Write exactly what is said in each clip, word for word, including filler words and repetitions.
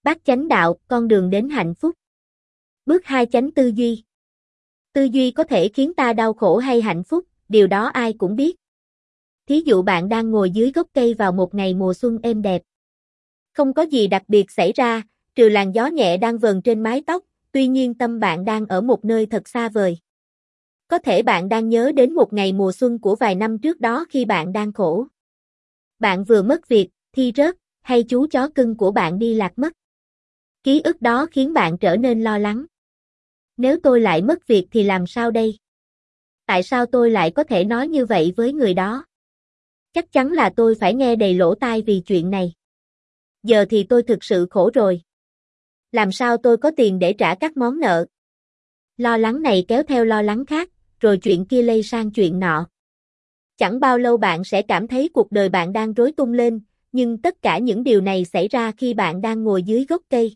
Bát chánh đạo, con đường đến hạnh phúc. Bước hai chánh tư duy. Tư duy có thể khiến ta đau khổ hay hạnh phúc, điều đó ai cũng biết. Thí dụ bạn đang ngồi dưới gốc cây vào một ngày mùa xuân êm đẹp. Không có gì đặc biệt xảy ra, trừ làn gió nhẹ đang vờn trên mái tóc, tuy nhiên tâm bạn đang ở một nơi thật xa vời. Có thể bạn đang nhớ đến một ngày mùa xuân của vài năm trước đó khi bạn đang khổ. Bạn vừa mất việc, thi rớt, hay chú chó cưng của bạn đi lạc mất. Ký ức đó khiến bạn trở nên lo lắng. Nếu tôi lại mất việc thì làm sao đây? Tại sao tôi lại có thể nói như vậy với người đó? Chắc chắn là tôi phải nghe đầy lỗ tai vì chuyện này. Giờ thì tôi thực sự khổ rồi. Làm sao tôi có tiền để trả các món nợ? Lo lắng này kéo theo lo lắng khác, rồi chuyện kia lây sang chuyện nọ. Chẳng bao lâu bạn sẽ cảm thấy cuộc đời bạn đang rối tung lên, nhưng tất cả những điều này xảy ra khi bạn đang ngồi dưới gốc cây.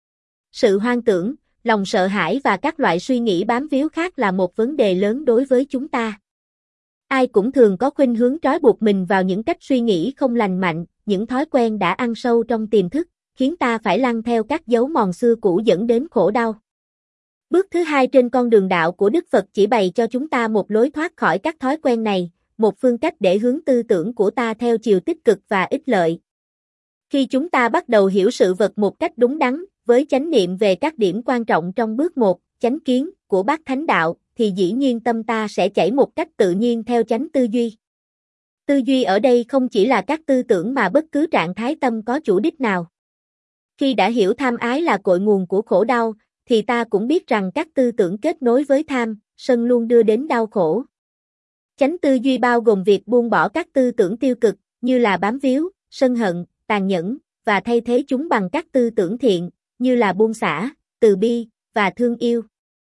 Sự hoang tưởng, lòng sợ hãi và các loại suy nghĩ bám víu khác là một vấn đề lớn đối với chúng ta. Ai cũng thường có khuynh hướng trói buộc mình vào những cách suy nghĩ không lành mạnh, những thói quen đã ăn sâu trong tiềm thức, khiến ta phải lăn theo các dấu mòn xưa cũ dẫn đến khổ đau. Bước thứ hai trên con đường đạo của Đức Phật chỉ bày cho chúng ta một lối thoát khỏi các thói quen này, một phương cách để hướng tư tưởng của ta theo chiều tích cực và ích lợi. Khi chúng ta bắt đầu hiểu sự vật một cách đúng đắn, với chánh niệm về các điểm quan trọng trong bước một, chánh kiến, của Bát Thánh Đạo, thì dĩ nhiên tâm ta sẽ chảy một cách tự nhiên theo chánh tư duy. Tư duy ở đây không chỉ là các tư tưởng mà bất cứ trạng thái tâm có chủ đích nào. Khi đã hiểu tham ái là cội nguồn của khổ đau, thì ta cũng biết rằng các tư tưởng kết nối với tham, sân luôn đưa đến đau khổ. Chánh tư duy bao gồm việc buông bỏ các tư tưởng tiêu cực, như là bám víu, sân hận, tàn nhẫn, và thay thế chúng bằng các tư tưởng thiện, như là buông xả, từ bi, và thương yêu.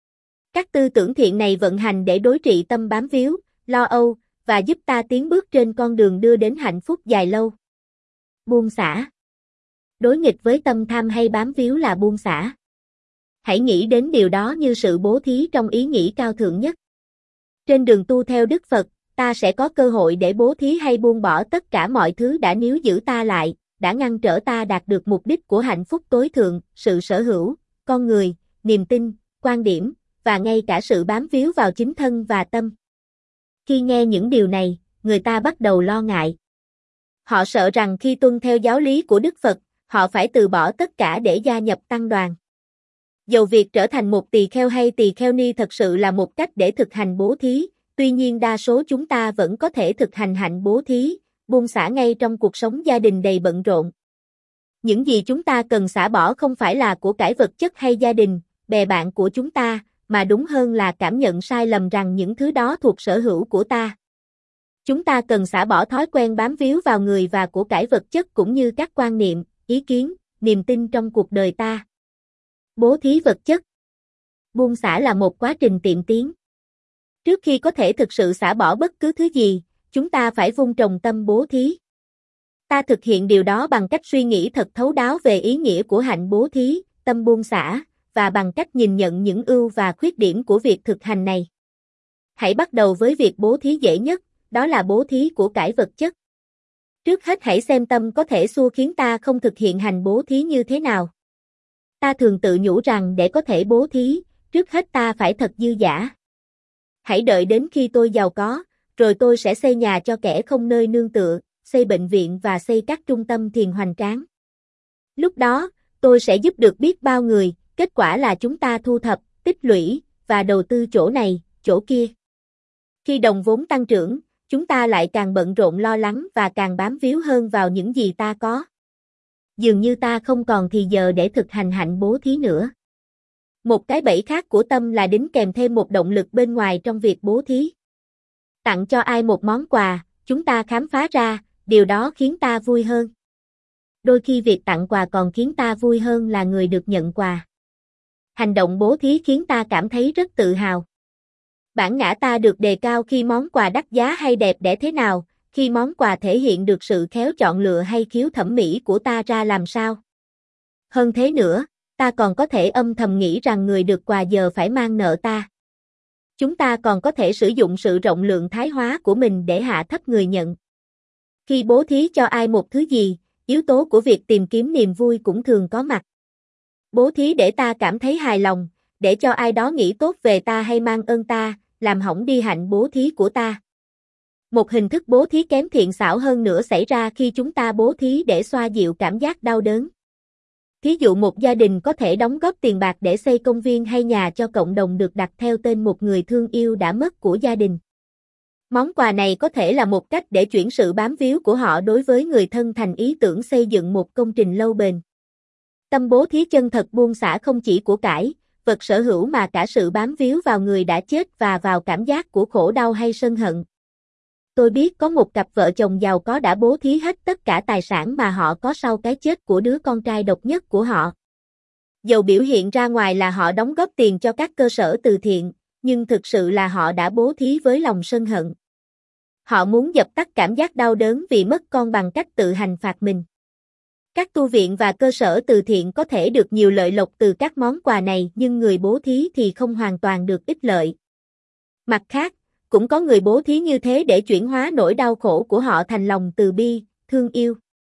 Các tư tưởng thiện này vận hành để đối trị tâm bám víu, lo âu, và giúp ta tiến bước trên con đường đưa đến hạnh phúc dài lâu. Buông xả. Đối nghịch với tâm tham hay bám víu là buông xả. Hãy nghĩ đến điều đó như sự bố thí trong ý nghĩ cao thượng nhất. Trên đường tu theo Đức Phật, ta sẽ có cơ hội để bố thí hay buông bỏ tất cả mọi thứ đã níu giữ ta lại, đã ngăn trở ta đạt được mục đích của hạnh phúc tối thượng, sự sở hữu, con người, niềm tin, quan điểm, và ngay cả sự bám víu vào chính thân và tâm. Khi nghe những điều này, người ta bắt đầu lo ngại. Họ sợ rằng khi tuân theo giáo lý của Đức Phật, họ phải từ bỏ tất cả để gia nhập tăng đoàn. Dầu việc trở thành một tỳ kheo hay tỳ kheo ni thật sự là một cách để thực hành bố thí, tuy nhiên đa số chúng ta vẫn có thể thực hành hạnh bố thí, buông xả ngay trong cuộc sống gia đình đầy bận rộn. Những gì chúng ta cần xả bỏ không phải là của cải vật chất hay gia đình, bè bạn của chúng ta, mà đúng hơn là cảm nhận sai lầm rằng những thứ đó thuộc sở hữu của ta. Chúng ta cần xả bỏ thói quen bám víu vào người và của cải vật chất cũng như các quan niệm, ý kiến, niềm tin trong cuộc đời ta. Bố thí vật chất. Buông xả là một quá trình tiệm tiến. Trước khi có thể thực sự xả bỏ bất cứ thứ gì, chúng ta phải vun trồng tâm bố thí. Ta thực hiện điều đó bằng cách suy nghĩ thật thấu đáo về ý nghĩa của hạnh bố thí, tâm buông xả, và bằng cách nhìn nhận những ưu và khuyết điểm của việc thực hành này. Hãy bắt đầu với việc bố thí dễ nhất, đó là bố thí của cải vật chất. Trước hết hãy xem tâm có thể xua khiến ta không thực hiện hành bố thí như thế nào. Ta thường tự nhủ rằng để có thể bố thí, trước hết ta phải thật dư dả. Hãy đợi đến khi tôi giàu có, rồi tôi sẽ xây nhà cho kẻ không nơi nương tựa, xây bệnh viện và xây các trung tâm thiền hoành tráng. Lúc đó, tôi sẽ giúp được biết bao người, kết quả là chúng ta thu thập, tích lũy, và đầu tư chỗ này, chỗ kia. Khi đồng vốn tăng trưởng, chúng ta lại càng bận rộn lo lắng và càng bám víu hơn vào những gì ta có. Dường như ta không còn thì giờ để thực hành hạnh bố thí nữa. Một cái bẫy khác của tâm là đính kèm thêm một động lực bên ngoài trong việc bố thí. Tặng cho ai một món quà, chúng ta khám phá ra, điều đó khiến ta vui hơn. Đôi khi việc tặng quà còn khiến ta vui hơn là người được nhận quà. Hành động bố thí khiến ta cảm thấy rất tự hào. Bản ngã ta được đề cao khi món quà đắt giá hay đẹp đẽ thế nào, khi món quà thể hiện được sự khéo chọn lựa hay khiếu thẩm mỹ của ta ra làm sao. Hơn thế nữa, ta còn có thể âm thầm nghĩ rằng người được quà giờ phải mang nợ ta. Chúng ta còn có thể sử dụng sự rộng lượng thái hóa của mình để hạ thấp người nhận. Khi bố thí cho ai một thứ gì, yếu tố của việc tìm kiếm niềm vui cũng thường có mặt. Bố thí để ta cảm thấy hài lòng, để cho ai đó nghĩ tốt về ta hay mang ơn ta, làm hỏng đi hạnh bố thí của ta. Một hình thức bố thí kém thiện xảo hơn nữa xảy ra khi chúng ta bố thí để xoa dịu cảm giác đau đớn. Thí dụ một gia đình có thể đóng góp tiền bạc để xây công viên hay nhà cho cộng đồng được đặt theo tên một người thương yêu đã mất của gia đình. Món quà này có thể là một cách để chuyển sự bám víu của họ đối với người thân thành ý tưởng xây dựng một công trình lâu bền. Tâm bố thí chân thật buông xả không chỉ của cải, vật sở hữu mà cả sự bám víu vào người đã chết và vào cảm giác của khổ đau hay sân hận. Tôi biết có một cặp vợ chồng giàu có đã bố thí hết tất cả tài sản mà họ có sau cái chết của đứa con trai độc nhất của họ. Dầu biểu hiện ra ngoài là họ đóng góp tiền cho các cơ sở từ thiện, nhưng thực sự là họ đã bố thí với lòng sân hận. Họ muốn dập tắt cảm giác đau đớn vì mất con bằng cách tự hành phạt mình. Các tu viện và cơ sở từ thiện có thể được nhiều lợi lộc từ các món quà này, nhưng người bố thí thì không hoàn toàn được ích lợi. Mặt khác, cũng có người bố thí như thế để chuyển hóa nỗi đau khổ của họ thành lòng từ bi, thương yêu.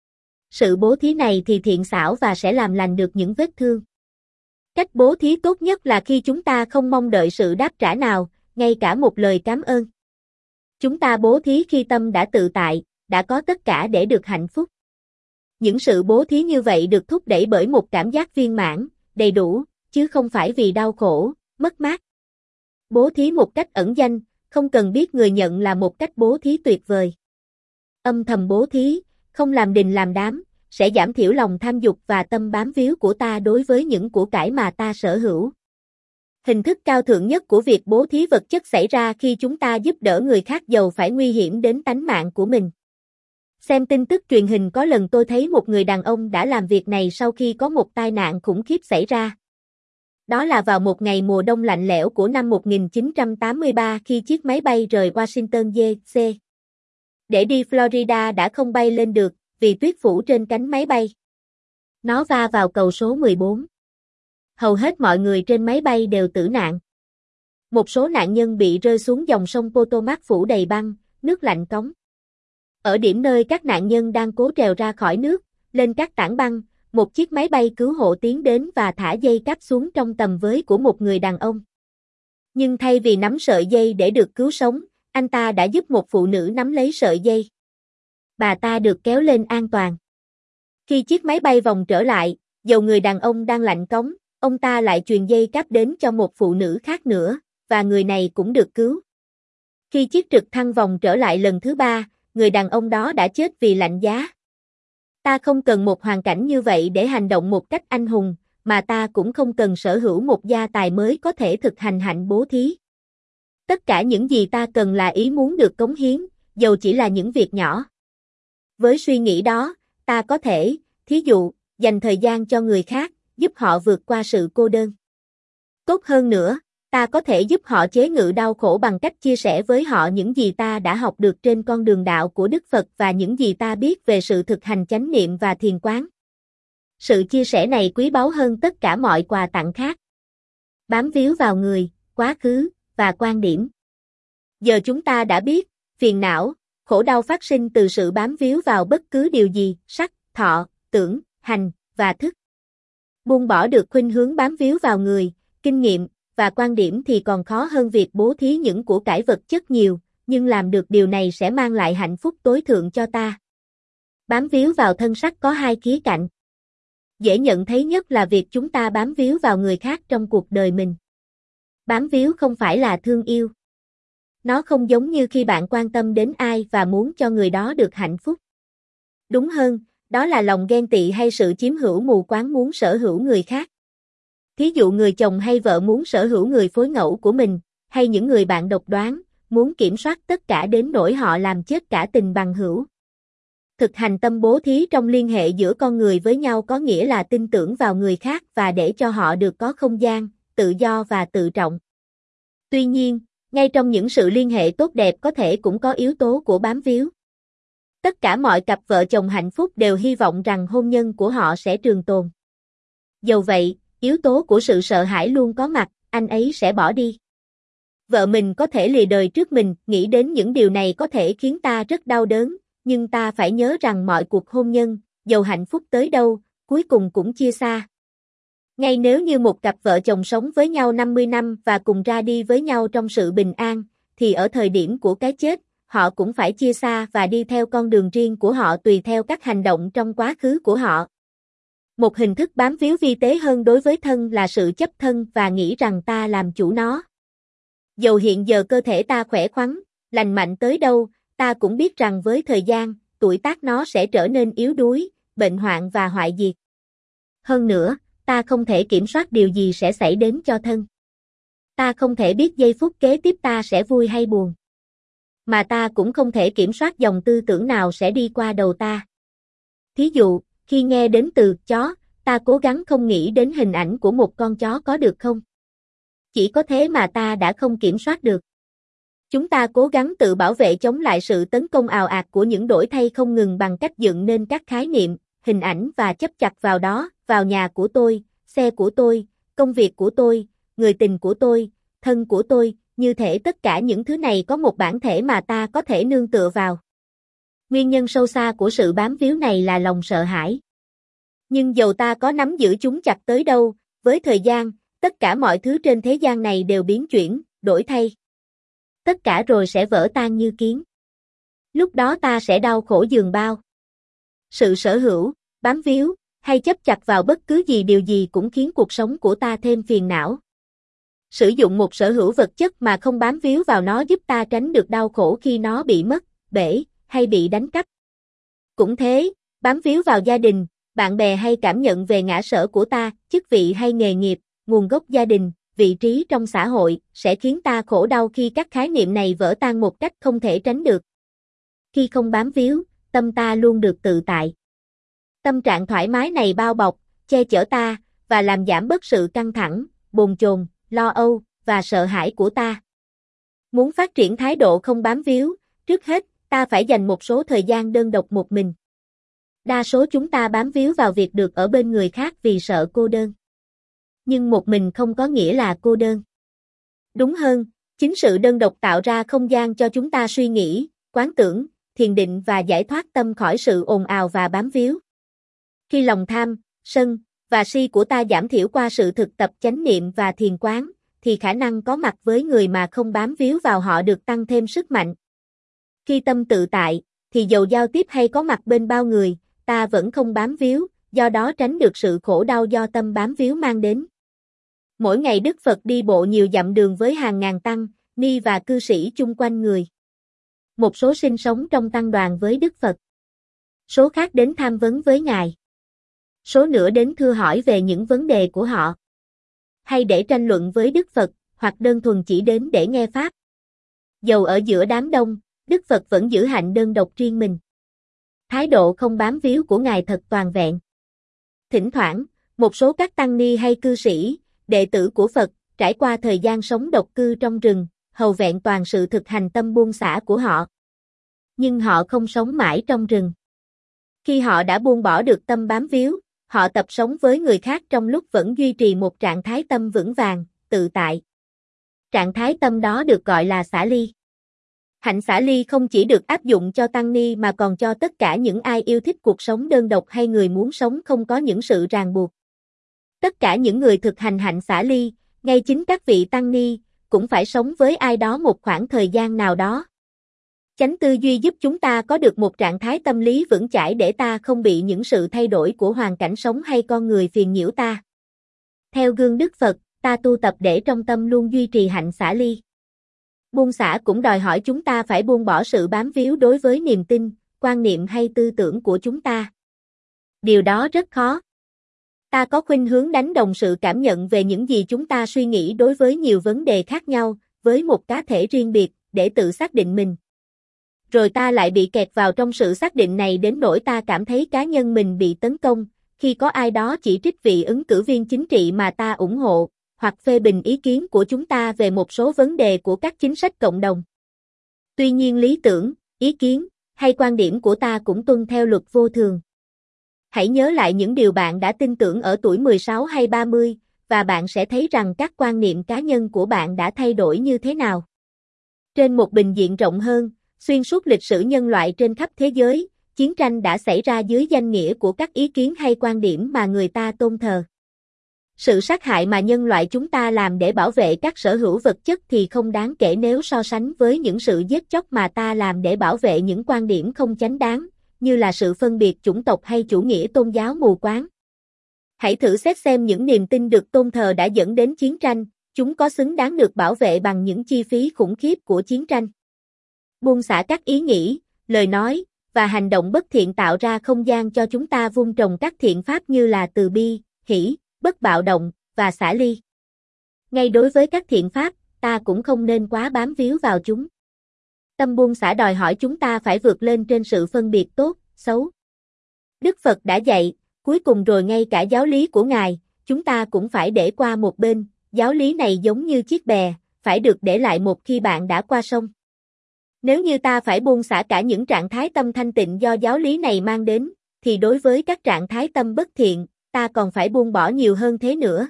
Sự bố thí này thì thiện xảo và sẽ làm lành được những vết thương. Cách bố thí tốt nhất là khi chúng ta không mong đợi sự đáp trả nào, ngay cả một lời cảm ơn. Chúng ta bố thí khi tâm đã tự tại, đã có tất cả để được hạnh phúc. Những sự bố thí như vậy được thúc đẩy bởi một cảm giác viên mãn, đầy đủ, chứ không phải vì đau khổ, mất mát. Bố thí một cách ẩn danh, không cần biết người nhận là một cách bố thí tuyệt vời. Âm thầm bố thí, không làm đình làm đám, sẽ giảm thiểu lòng tham dục và tâm bám víu của ta đối với những của cải mà ta sở hữu. Hình thức cao thượng nhất của việc bố thí vật chất xảy ra khi chúng ta giúp đỡ người khác dầu phải nguy hiểm đến tánh mạng của mình. Xem tin tức truyền hình có lần tôi thấy một người đàn ông đã làm việc này sau khi có một tai nạn khủng khiếp xảy ra. Đó là vào một ngày mùa đông lạnh lẽo của năm một nghìn chín trăm tám mươi ba khi chiếc máy bay rời Washington D C để đi Florida đã không bay lên được vì tuyết phủ trên cánh máy bay. Nó va vào cầu số mười bốn. Hầu hết mọi người trên máy bay đều tử nạn. Một số nạn nhân bị rơi xuống dòng sông Potomac phủ đầy băng, nước lạnh cống. Ở điểm nơi các nạn nhân đang cố trèo ra khỏi nước, lên các tảng băng, một chiếc máy bay cứu hộ tiến đến và thả dây cáp xuống trong tầm với của một người đàn ông. Nhưng thay vì nắm sợi dây để được cứu sống, anh ta đã giúp một phụ nữ nắm lấy sợi dây. Bà ta được kéo lên an toàn. Khi chiếc máy bay vòng trở lại, dầu người đàn ông đang lạnh cống, ông ta lại truyền dây cáp đến cho một phụ nữ khác nữa, và người này cũng được cứu. Khi chiếc trực thăng vòng trở lại lần thứ ba, người đàn ông đó đã chết vì lạnh giá. Ta không cần một hoàn cảnh như vậy để hành động một cách anh hùng, mà ta cũng không cần sở hữu một gia tài mới có thể thực hành hạnh bố thí. Tất cả những gì ta cần là ý muốn được cống hiến, dầu chỉ là những việc nhỏ. Với suy nghĩ đó, ta có thể, thí dụ, dành thời gian cho người khác, giúp họ vượt qua sự cô đơn. Tốt hơn nữa, ta có thể giúp họ chế ngự đau khổ bằng cách chia sẻ với họ những gì ta đã học được trên con đường đạo của Đức Phật và những gì ta biết về sự thực hành chánh niệm và thiền quán. Sự chia sẻ này quý báu hơn tất cả mọi quà tặng khác. Bám víu vào người, quá khứ, và quan điểm. Giờ chúng ta đã biết, phiền não, khổ đau phát sinh từ sự bám víu vào bất cứ điều gì, sắc, thọ, tưởng, hành, và thức. Buông bỏ được khuynh hướng bám víu vào người, kinh nghiệm, và quan điểm thì còn khó hơn việc bố thí những của cải vật chất nhiều, nhưng làm được điều này sẽ mang lại hạnh phúc tối thượng cho ta. Bám víu vào thân sắc có hai khía cạnh. Dễ nhận thấy nhất là việc chúng ta bám víu vào người khác trong cuộc đời mình. Bám víu không phải là thương yêu. Nó không giống như khi bạn quan tâm đến ai và muốn cho người đó được hạnh phúc. Đúng hơn, đó là lòng ghen tị hay sự chiếm hữu mù quáng muốn sở hữu người khác. Thí dụ người chồng hay vợ muốn sở hữu người phối ngẫu của mình, hay những người bạn độc đoán, muốn kiểm soát tất cả đến nỗi họ làm chết cả tình bằng hữu. Thực hành tâm bố thí trong liên hệ giữa con người với nhau có nghĩa là tin tưởng vào người khác và để cho họ được có không gian, tự do và tự trọng. Tuy nhiên, ngay trong những sự liên hệ tốt đẹp có thể cũng có yếu tố của bám víu. Tất cả mọi cặp vợ chồng hạnh phúc đều hy vọng rằng hôn nhân của họ sẽ trường tồn. Dầu vậy, yếu tố của sự sợ hãi luôn có mặt, anh ấy sẽ bỏ đi. Vợ mình có thể lìa đời trước mình, nghĩ đến những điều này có thể khiến ta rất đau đớn, nhưng ta phải nhớ rằng mọi cuộc hôn nhân, dầu hạnh phúc tới đâu, cuối cùng cũng chia xa. Ngay nếu như một cặp vợ chồng sống với nhau năm mươi năm và cùng ra đi với nhau trong sự bình an, thì ở thời điểm của cái chết, họ cũng phải chia xa và đi theo con đường riêng của họ tùy theo các hành động trong quá khứ của họ. Một hình thức bám víu vi tế hơn đối với thân là sự chấp thân và nghĩ rằng ta làm chủ nó. Dầu hiện giờ cơ thể ta khỏe khoắn, lành mạnh tới đâu, ta cũng biết rằng với thời gian, tuổi tác nó sẽ trở nên yếu đuối, bệnh hoạn và hoại diệt. Hơn nữa, ta không thể kiểm soát điều gì sẽ xảy đến cho thân. Ta không thể biết giây phút kế tiếp ta sẽ vui hay buồn. Mà ta cũng không thể kiểm soát dòng tư tưởng nào sẽ đi qua đầu ta. Thí dụ, khi nghe đến từ chó, ta cố gắng không nghĩ đến hình ảnh của một con chó có được không? Chỉ có thế mà ta đã không kiểm soát được. Chúng ta cố gắng tự bảo vệ chống lại sự tấn công ào ạt của những đổi thay không ngừng bằng cách dựng nên các khái niệm, hình ảnh và chấp chặt vào đó, vào nhà của tôi, xe của tôi, công việc của tôi, người tình của tôi, thân của tôi, như thể tất cả những thứ này có một bản thể mà ta có thể nương tựa vào. Nguyên nhân sâu xa của sự bám víu này là lòng sợ hãi. Nhưng dầu ta có nắm giữ chúng chặt tới đâu, với thời gian, tất cả mọi thứ trên thế gian này đều biến chuyển, đổi thay. Tất cả rồi sẽ vỡ tan như kiến. Lúc đó ta sẽ đau khổ giường bao. Sự sở hữu, bám víu, hay chấp chặt vào bất cứ gì điều gì cũng khiến cuộc sống của ta thêm phiền não. Sử dụng một sở hữu vật chất mà không bám víu vào nó giúp ta tránh được đau khổ khi nó bị mất, bể, hay bị đánh cắp. Cũng thế, bám víu vào gia đình, bạn bè hay cảm nhận về ngã sở của ta, chức vị hay nghề nghiệp, nguồn gốc gia đình, vị trí trong xã hội, sẽ khiến ta khổ đau khi các khái niệm này vỡ tan một cách không thể tránh được. Khi không bám víu, tâm ta luôn được tự tại. Tâm trạng thoải mái này bao bọc, che chở ta, và làm giảm bớt sự căng thẳng, bồn chồn, lo âu, và sợ hãi của ta. Muốn phát triển thái độ không bám víu, trước hết, ta phải dành một số thời gian đơn độc một mình. Đa số chúng ta bám víu vào việc được ở bên người khác vì sợ cô đơn. Nhưng một mình không có nghĩa là cô đơn. Đúng hơn, chính sự đơn độc tạo ra không gian cho chúng ta suy nghĩ, quán tưởng, thiền định và giải thoát tâm khỏi sự ồn ào và bám víu. Khi lòng tham, sân, và si của ta giảm thiểu qua sự thực tập chánh niệm và thiền quán, thì khả năng có mặt với người mà không bám víu vào họ được tăng thêm sức mạnh. Khi tâm tự tại, thì dầu giao tiếp hay có mặt bên bao người, ta vẫn không bám víu, do đó tránh được sự khổ đau do tâm bám víu mang đến. Mỗi ngày Đức Phật đi bộ nhiều dặm đường với hàng ngàn tăng, ni và cư sĩ chung quanh người. Một số sinh sống trong tăng đoàn với Đức Phật. Số khác đến tham vấn với Ngài. Số nữa đến thưa hỏi về những vấn đề của họ. Hay để tranh luận với Đức Phật, hoặc đơn thuần chỉ đến để nghe Pháp. Dầu ở giữa đám đông, Đức Phật vẫn giữ hạnh đơn độc riêng mình. Thái độ không bám víu của Ngài thật toàn vẹn. Thỉnh thoảng, một số các tăng ni hay cư sĩ, đệ tử của Phật, trải qua thời gian sống độc cư trong rừng, hầu vẹn toàn sự thực hành tâm buông xả của họ. Nhưng họ không sống mãi trong rừng. Khi họ đã buông bỏ được tâm bám víu, họ tập sống với người khác trong lúc vẫn duy trì một trạng thái tâm vững vàng, tự tại. Trạng thái tâm đó được gọi là xả ly. Hạnh xả ly không chỉ được áp dụng cho tăng ni mà còn cho tất cả những ai yêu thích cuộc sống đơn độc hay người muốn sống không có những sự ràng buộc. Tất cả những người thực hành hạnh xả ly, ngay chính các vị tăng ni, cũng phải sống với ai đó một khoảng thời gian nào đó. Chánh tư duy giúp chúng ta có được một trạng thái tâm lý vững chãi để ta không bị những sự thay đổi của hoàn cảnh sống hay con người phiền nhiễu ta. Theo gương Đức Phật, ta tu tập để trong tâm luôn duy trì hạnh xả ly. Buông xả cũng đòi hỏi chúng ta phải buông bỏ sự bám víu đối với niềm tin, quan niệm hay tư tưởng của chúng ta. Điều đó rất khó. Ta có khuynh hướng đánh đồng sự cảm nhận về những gì chúng ta suy nghĩ đối với nhiều vấn đề khác nhau, với một cá thể riêng biệt, để tự xác định mình. Rồi ta lại bị kẹt vào trong sự xác định này đến nỗi ta cảm thấy cá nhân mình bị tấn công, khi có ai đó chỉ trích vị ứng cử viên chính trị mà ta ủng hộ, hoặc phê bình ý kiến của chúng ta về một số vấn đề của các chính sách cộng đồng. Tuy nhiên lý tưởng, ý kiến, hay quan điểm của ta cũng tuân theo luật vô thường. Hãy nhớ lại những điều bạn đã tin tưởng ở tuổi mười sáu hay ba mươi, và bạn sẽ thấy rằng các quan niệm cá nhân của bạn đã thay đổi như thế nào. Trên một bình diện rộng hơn, xuyên suốt lịch sử nhân loại trên khắp thế giới, chiến tranh đã xảy ra dưới danh nghĩa của các ý kiến hay quan điểm mà người ta tôn thờ. Sự sát hại mà nhân loại chúng ta làm để bảo vệ các sở hữu vật chất thì không đáng kể nếu so sánh với những sự giết chóc mà ta làm để bảo vệ những quan điểm không chánh đáng, như là sự phân biệt chủng tộc hay chủ nghĩa tôn giáo mù quáng. Hãy thử xét xem những niềm tin được tôn thờ đã dẫn đến chiến tranh, chúng có xứng đáng được bảo vệ bằng những chi phí khủng khiếp của chiến tranh. Buông xả các ý nghĩ, lời nói, và hành động bất thiện tạo ra không gian cho chúng ta vun trồng các thiện pháp như là từ bi, hỷ, bất bạo động, và xả ly. Ngay đối với các thiện pháp, ta cũng không nên quá bám víu vào chúng. Tâm buông xả đòi hỏi chúng ta phải vượt lên trên sự phân biệt tốt, xấu. Đức Phật đã dạy, cuối cùng rồi ngay cả giáo lý của Ngài, chúng ta cũng phải để qua một bên, giáo lý này giống như chiếc bè, phải được để lại một khi bạn đã qua sông. Nếu như ta phải buông xả cả những trạng thái tâm thanh tịnh do giáo lý này mang đến, thì đối với các trạng thái tâm bất thiện, ta còn phải buông bỏ nhiều hơn thế nữa.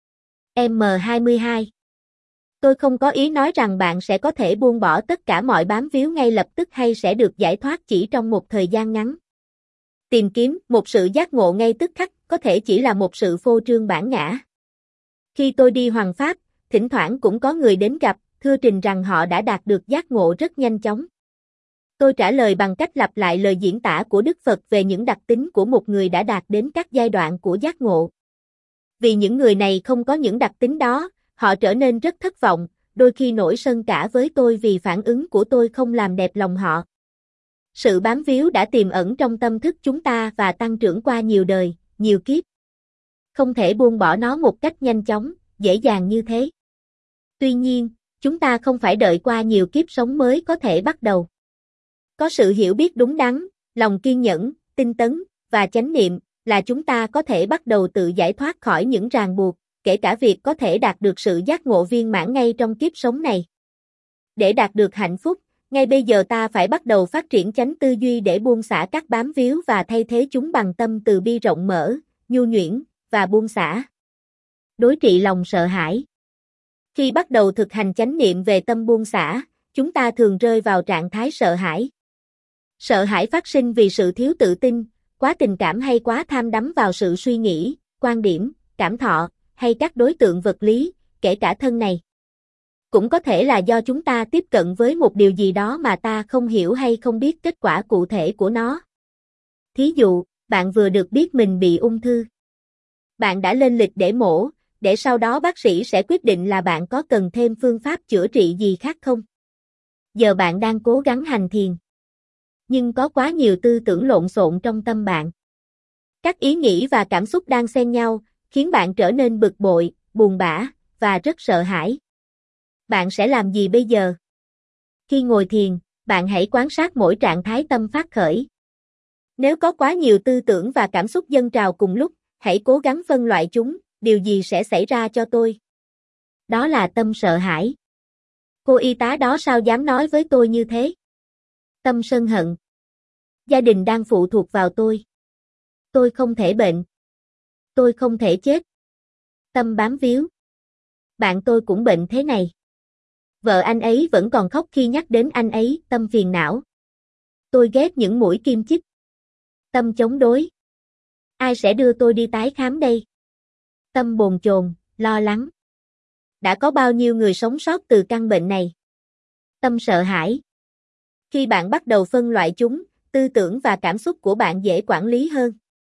M hai mươi hai. Tôi không có ý nói rằng bạn sẽ có thể buông bỏ tất cả mọi bám víu ngay lập tức hay sẽ được giải thoát chỉ trong một thời gian ngắn. Tìm kiếm một sự giác ngộ ngay tức khắc có thể chỉ là một sự phô trương bản ngã. Khi tôi đi hoằng pháp, thỉnh thoảng cũng có người đến gặp, thưa trình rằng họ đã đạt được giác ngộ rất nhanh chóng. Tôi trả lời bằng cách lặp lại lời diễn tả của Đức Phật về những đặc tính của một người đã đạt đến các giai đoạn của giác ngộ. Vì những người này không có những đặc tính đó, họ trở nên rất thất vọng, đôi khi nổi sân cả với tôi vì phản ứng của tôi không làm đẹp lòng họ. Sự bám víu đã tiềm ẩn trong tâm thức chúng ta và tăng trưởng qua nhiều đời, nhiều kiếp. Không thể buông bỏ nó một cách nhanh chóng, dễ dàng như thế. Tuy nhiên, chúng ta không phải đợi qua nhiều kiếp sống mới có thể bắt đầu. Có sự hiểu biết đúng đắn, lòng kiên nhẫn, tinh tấn, và chánh niệm, là chúng ta có thể bắt đầu tự giải thoát khỏi những ràng buộc, kể cả việc có thể đạt được sự giác ngộ viên mãn ngay trong kiếp sống này. Để đạt được hạnh phúc, ngay bây giờ ta phải bắt đầu phát triển chánh tư duy để buông xả các bám víu và thay thế chúng bằng tâm từ bi rộng mở, nhu nhuyễn, và buông xả. Đối trị lòng sợ hãi. Khi bắt đầu thực hành chánh niệm về tâm buông xả, chúng ta thường rơi vào trạng thái sợ hãi. Sợ hãi phát sinh vì sự thiếu tự tin, quá tình cảm hay quá tham đắm vào sự suy nghĩ, quan điểm, cảm thọ, hay các đối tượng vật lý, kể cả thân này. Cũng có thể là do chúng ta tiếp cận với một điều gì đó mà ta không hiểu hay không biết kết quả cụ thể của nó. Thí dụ, bạn vừa được biết mình bị ung thư. Bạn đã lên lịch để mổ, để sau đó bác sĩ sẽ quyết định là bạn có cần thêm phương pháp chữa trị gì khác không. Giờ bạn đang cố gắng hành thiền. Nhưng có quá nhiều tư tưởng lộn xộn trong tâm bạn. Các ý nghĩ và cảm xúc đang xen nhau, khiến bạn trở nên bực bội, buồn bã, và rất sợ hãi. Bạn sẽ làm gì bây giờ? Khi ngồi thiền, bạn hãy quan sát mỗi trạng thái tâm phát khởi. Nếu có quá nhiều tư tưởng và cảm xúc dâng trào cùng lúc, hãy cố gắng phân loại chúng, điều gì sẽ xảy ra cho tôi? Đó là tâm sợ hãi. Cô y tá đó sao dám nói với tôi như thế? Tâm sân hận. Gia đình đang phụ thuộc vào tôi. Tôi không thể bệnh. Tôi không thể chết. Tâm bám víu. Bạn tôi cũng bệnh thế này. Vợ anh ấy vẫn còn khóc khi nhắc đến anh ấy, tâm phiền não. Tôi ghét những mũi kim chích. Tâm chống đối. Ai sẽ đưa tôi đi tái khám đây? Tâm bồn chồn, lo lắng. Đã có bao nhiêu người sống sót từ căn bệnh này? Tâm sợ hãi. Khi bạn bắt đầu phân loại chúng, tư tưởng và cảm xúc của bạn dễ quản lý hơn.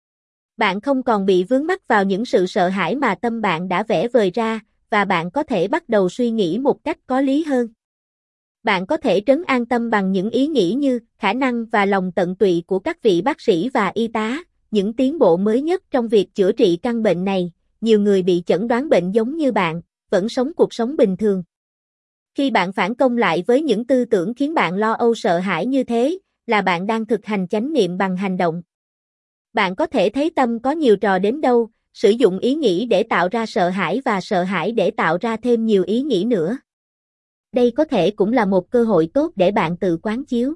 Bạn không còn bị vướng mắc vào những sự sợ hãi mà tâm bạn đã vẽ vời ra, và bạn có thể bắt đầu suy nghĩ một cách có lý hơn. Bạn có thể trấn an tâm bằng những ý nghĩ như khả năng và lòng tận tụy của các vị bác sĩ và y tá, những tiến bộ mới nhất trong việc chữa trị căn bệnh này, nhiều người bị chẩn đoán bệnh giống như bạn, vẫn sống cuộc sống bình thường. Khi bạn phản công lại với những tư tưởng khiến bạn lo âu sợ hãi như thế, là bạn đang thực hành chánh niệm bằng hành động. Bạn có thể thấy tâm có nhiều trò đến đâu, sử dụng ý nghĩ để tạo ra sợ hãi và sợ hãi để tạo ra thêm nhiều ý nghĩ nữa. Đây có thể cũng là một cơ hội tốt để bạn tự quán chiếu.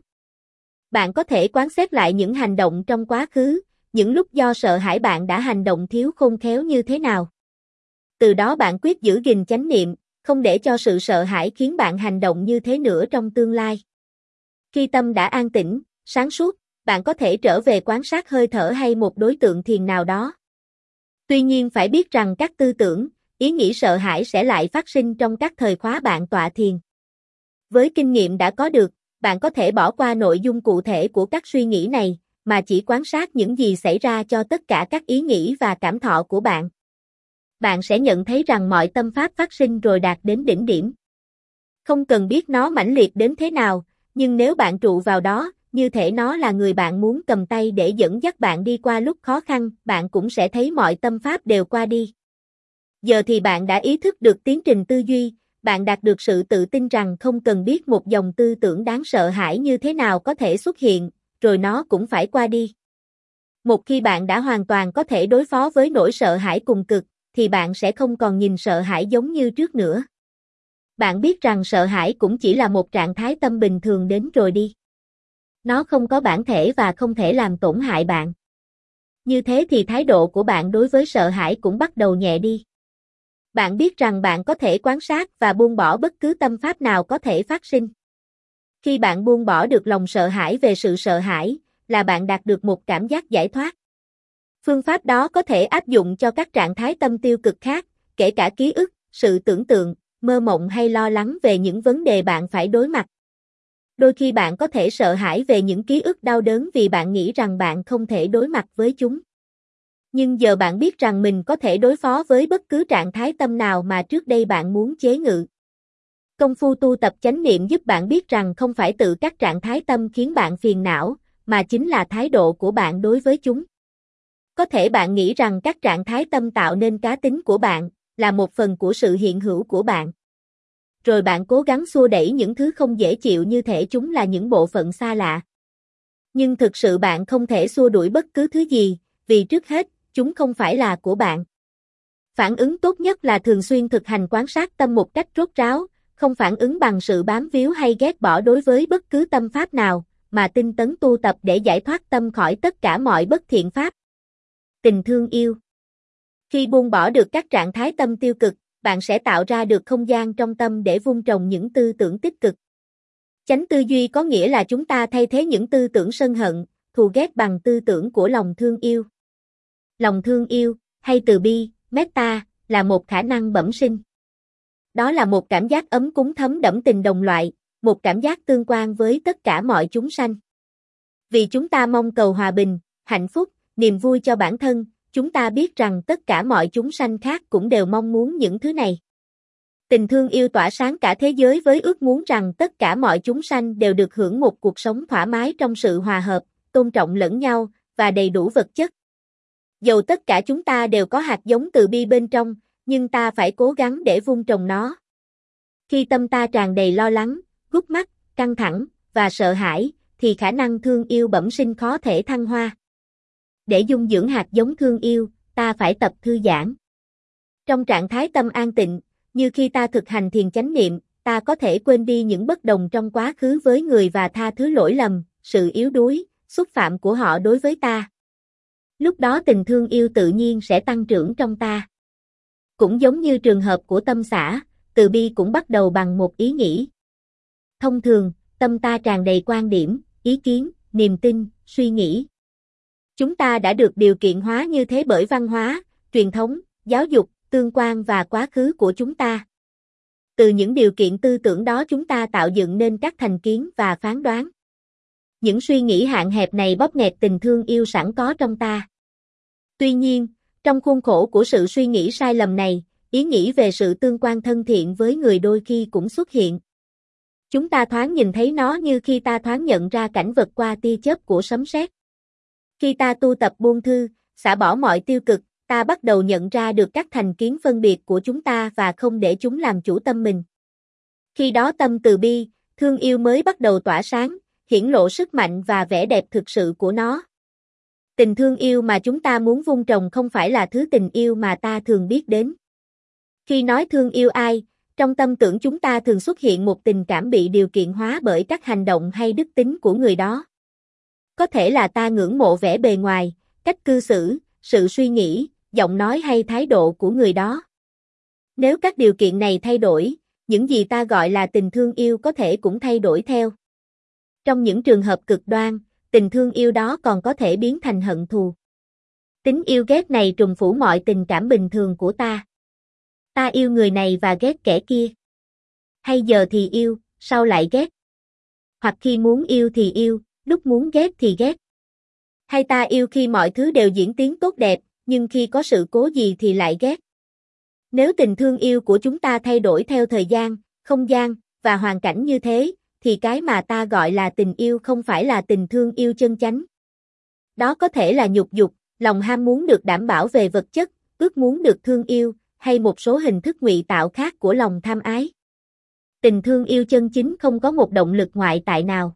Bạn có thể quán xét lại những hành động trong quá khứ, những lúc do sợ hãi bạn đã hành động thiếu khôn khéo như thế nào. Từ đó bạn quyết giữ gìn chánh niệm, không để cho sự sợ hãi khiến bạn hành động như thế nữa trong tương lai. Khi tâm đã an tĩnh, sáng suốt, bạn có thể trở về quan sát hơi thở hay một đối tượng thiền nào đó. Tuy nhiên phải biết rằng các tư tưởng, ý nghĩ sợ hãi sẽ lại phát sinh trong các thời khóa bạn tọa thiền. Với kinh nghiệm đã có được, bạn có thể bỏ qua nội dung cụ thể của các suy nghĩ này, mà chỉ quan sát những gì xảy ra cho tất cả các ý nghĩ và cảm thọ của bạn. Bạn sẽ nhận thấy rằng mọi tâm pháp phát sinh rồi đạt đến đỉnh điểm. Không cần biết nó mãnh liệt đến thế nào, nhưng nếu bạn trụ vào đó, như thể nó là người bạn muốn cầm tay để dẫn dắt bạn đi qua lúc khó khăn, bạn cũng sẽ thấy mọi tâm pháp đều qua đi. Giờ thì bạn đã ý thức được tiến trình tư duy, bạn đạt được sự tự tin rằng không cần biết một dòng tư tưởng đáng sợ hãi như thế nào có thể xuất hiện, rồi nó cũng phải qua đi. Một khi bạn đã hoàn toàn có thể đối phó với nỗi sợ hãi cùng cực, thì bạn sẽ không còn nhìn sợ hãi giống như trước nữa. Bạn biết rằng sợ hãi cũng chỉ là một trạng thái tâm bình thường đến rồi đi. Nó không có bản thể và không thể làm tổn hại bạn. Như thế thì thái độ của bạn đối với sợ hãi cũng bắt đầu nhẹ đi. Bạn biết rằng bạn có thể quan sát và buông bỏ bất cứ tâm pháp nào có thể phát sinh. Khi bạn buông bỏ được lòng sợ hãi về sự sợ hãi, là bạn đạt được một cảm giác giải thoát. Phương pháp đó có thể áp dụng cho các trạng thái tâm tiêu cực khác, kể cả ký ức, sự tưởng tượng, mơ mộng hay lo lắng về những vấn đề bạn phải đối mặt. Đôi khi bạn có thể sợ hãi về những ký ức đau đớn vì bạn nghĩ rằng bạn không thể đối mặt với chúng. Nhưng giờ bạn biết rằng mình có thể đối phó với bất cứ trạng thái tâm nào mà trước đây bạn muốn chế ngự. Công phu tu tập chánh niệm giúp bạn biết rằng không phải tự các trạng thái tâm khiến bạn phiền não, mà chính là thái độ của bạn đối với chúng. Có thể bạn nghĩ rằng các trạng thái tâm tạo nên cá tính của bạn, là một phần của sự hiện hữu của bạn. Rồi bạn cố gắng xua đẩy những thứ không dễ chịu như thể chúng là những bộ phận xa lạ. Nhưng thực sự bạn không thể xua đuổi bất cứ thứ gì, vì trước hết, chúng không phải là của bạn. Phản ứng tốt nhất là thường xuyên thực hành quan sát tâm một cách rốt ráo, không phản ứng bằng sự bám víu hay ghét bỏ đối với bất cứ tâm pháp nào, mà tinh tấn tu tập để giải thoát tâm khỏi tất cả mọi bất thiện pháp. Tình thương yêu. Khi buông bỏ được các trạng thái tâm tiêu cực, bạn sẽ tạo ra được không gian trong tâm để vun trồng những tư tưởng tích cực. Chánh tư duy có nghĩa là chúng ta thay thế những tư tưởng sân hận, thù ghét bằng tư tưởng của lòng thương yêu. Lòng thương yêu, hay từ bi, metta, là một khả năng bẩm sinh. Đó là một cảm giác ấm cúng thấm đẫm tình đồng loại, một cảm giác tương quan với tất cả mọi chúng sanh. Vì chúng ta mong cầu hòa bình, hạnh phúc, niềm vui cho bản thân, chúng ta biết rằng tất cả mọi chúng sanh khác cũng đều mong muốn những thứ này. Tình thương yêu tỏa sáng cả thế giới với ước muốn rằng tất cả mọi chúng sanh đều được hưởng một cuộc sống thoải mái trong sự hòa hợp, tôn trọng lẫn nhau, và đầy đủ vật chất. Dầu tất cả chúng ta đều có hạt giống từ bi bên trong, nhưng ta phải cố gắng để vun trồng nó. Khi tâm ta tràn đầy lo lắng, gút mắt, căng thẳng, và sợ hãi, thì khả năng thương yêu bẩm sinh khó thể thăng hoa. Để dung dưỡng hạt giống thương yêu, ta phải tập thư giãn. Trong trạng thái tâm an tịnh, như khi ta thực hành thiền chánh niệm, ta có thể quên đi những bất đồng trong quá khứ với người và tha thứ lỗi lầm, sự yếu đuối, xúc phạm của họ đối với ta. Lúc đó tình thương yêu tự nhiên sẽ tăng trưởng trong ta. Cũng giống như trường hợp của tâm xả, từ bi cũng bắt đầu bằng một ý nghĩ. Thông thường, tâm ta tràn đầy quan điểm, ý kiến, niềm tin, suy nghĩ. Chúng ta đã được điều kiện hóa như thế bởi văn hóa, truyền thống, giáo dục, tương quan và quá khứ của chúng ta. Từ những điều kiện tư tưởng đó chúng ta tạo dựng nên các thành kiến và phán đoán. Những suy nghĩ hạn hẹp này bóp nghẹt tình thương yêu sẵn có trong ta. Tuy nhiên, trong khuôn khổ của sự suy nghĩ sai lầm này, ý nghĩ về sự tương quan thân thiện với người đôi khi cũng xuất hiện. Chúng ta thoáng nhìn thấy nó như khi ta thoáng nhận ra cảnh vật qua tia chớp của sấm sét. Khi ta tu tập buông thư, xả bỏ mọi tiêu cực, ta bắt đầu nhận ra được các thành kiến phân biệt của chúng ta và không để chúng làm chủ tâm mình. Khi đó tâm từ bi, thương yêu mới bắt đầu tỏa sáng, hiển lộ sức mạnh và vẻ đẹp thực sự của nó. Tình thương yêu mà chúng ta muốn vun trồng không phải là thứ tình yêu mà ta thường biết đến. Khi nói thương yêu ai, trong tâm tưởng chúng ta thường xuất hiện một tình cảm bị điều kiện hóa bởi các hành động hay đức tính của người đó. Có thể là ta ngưỡng mộ vẻ bề ngoài, cách cư xử, sự suy nghĩ, giọng nói hay thái độ của người đó. Nếu các điều kiện này thay đổi, những gì ta gọi là tình thương yêu có thể cũng thay đổi theo. Trong những trường hợp cực đoan, tình thương yêu đó còn có thể biến thành hận thù. Tính yêu ghét này trùm phủ mọi tình cảm bình thường của ta. Ta yêu người này và ghét kẻ kia. Hay giờ thì yêu, sau lại ghét. Hoặc khi muốn yêu thì yêu, lúc muốn ghét thì ghét. Hay ta yêu khi mọi thứ đều diễn tiến tốt đẹp, nhưng khi có sự cố gì thì lại ghét. Nếu tình thương yêu của chúng ta thay đổi theo thời gian, không gian, và hoàn cảnh như thế, thì cái mà ta gọi là tình yêu không phải là tình thương yêu chân chánh. Đó có thể là nhục dục, lòng ham muốn được đảm bảo về vật chất, ước muốn được thương yêu, hay một số hình thức ngụy tạo khác của lòng tham ái. Tình thương yêu chân chính không có một động lực ngoại tại nào.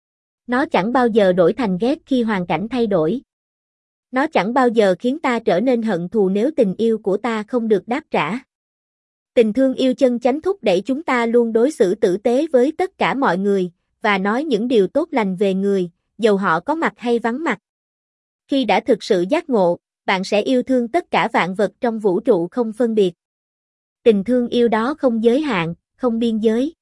Nó chẳng bao giờ đổi thành ghét khi hoàn cảnh thay đổi. Nó chẳng bao giờ khiến ta trở nên hận thù nếu tình yêu của ta không được đáp trả. Tình thương yêu chân chánh thúc đẩy chúng ta luôn đối xử tử tế với tất cả mọi người, và nói những điều tốt lành về người, dầu họ có mặt hay vắng mặt. Khi đã thực sự giác ngộ, bạn sẽ yêu thương tất cả vạn vật trong vũ trụ không phân biệt. Tình thương yêu đó không giới hạn, không biên giới.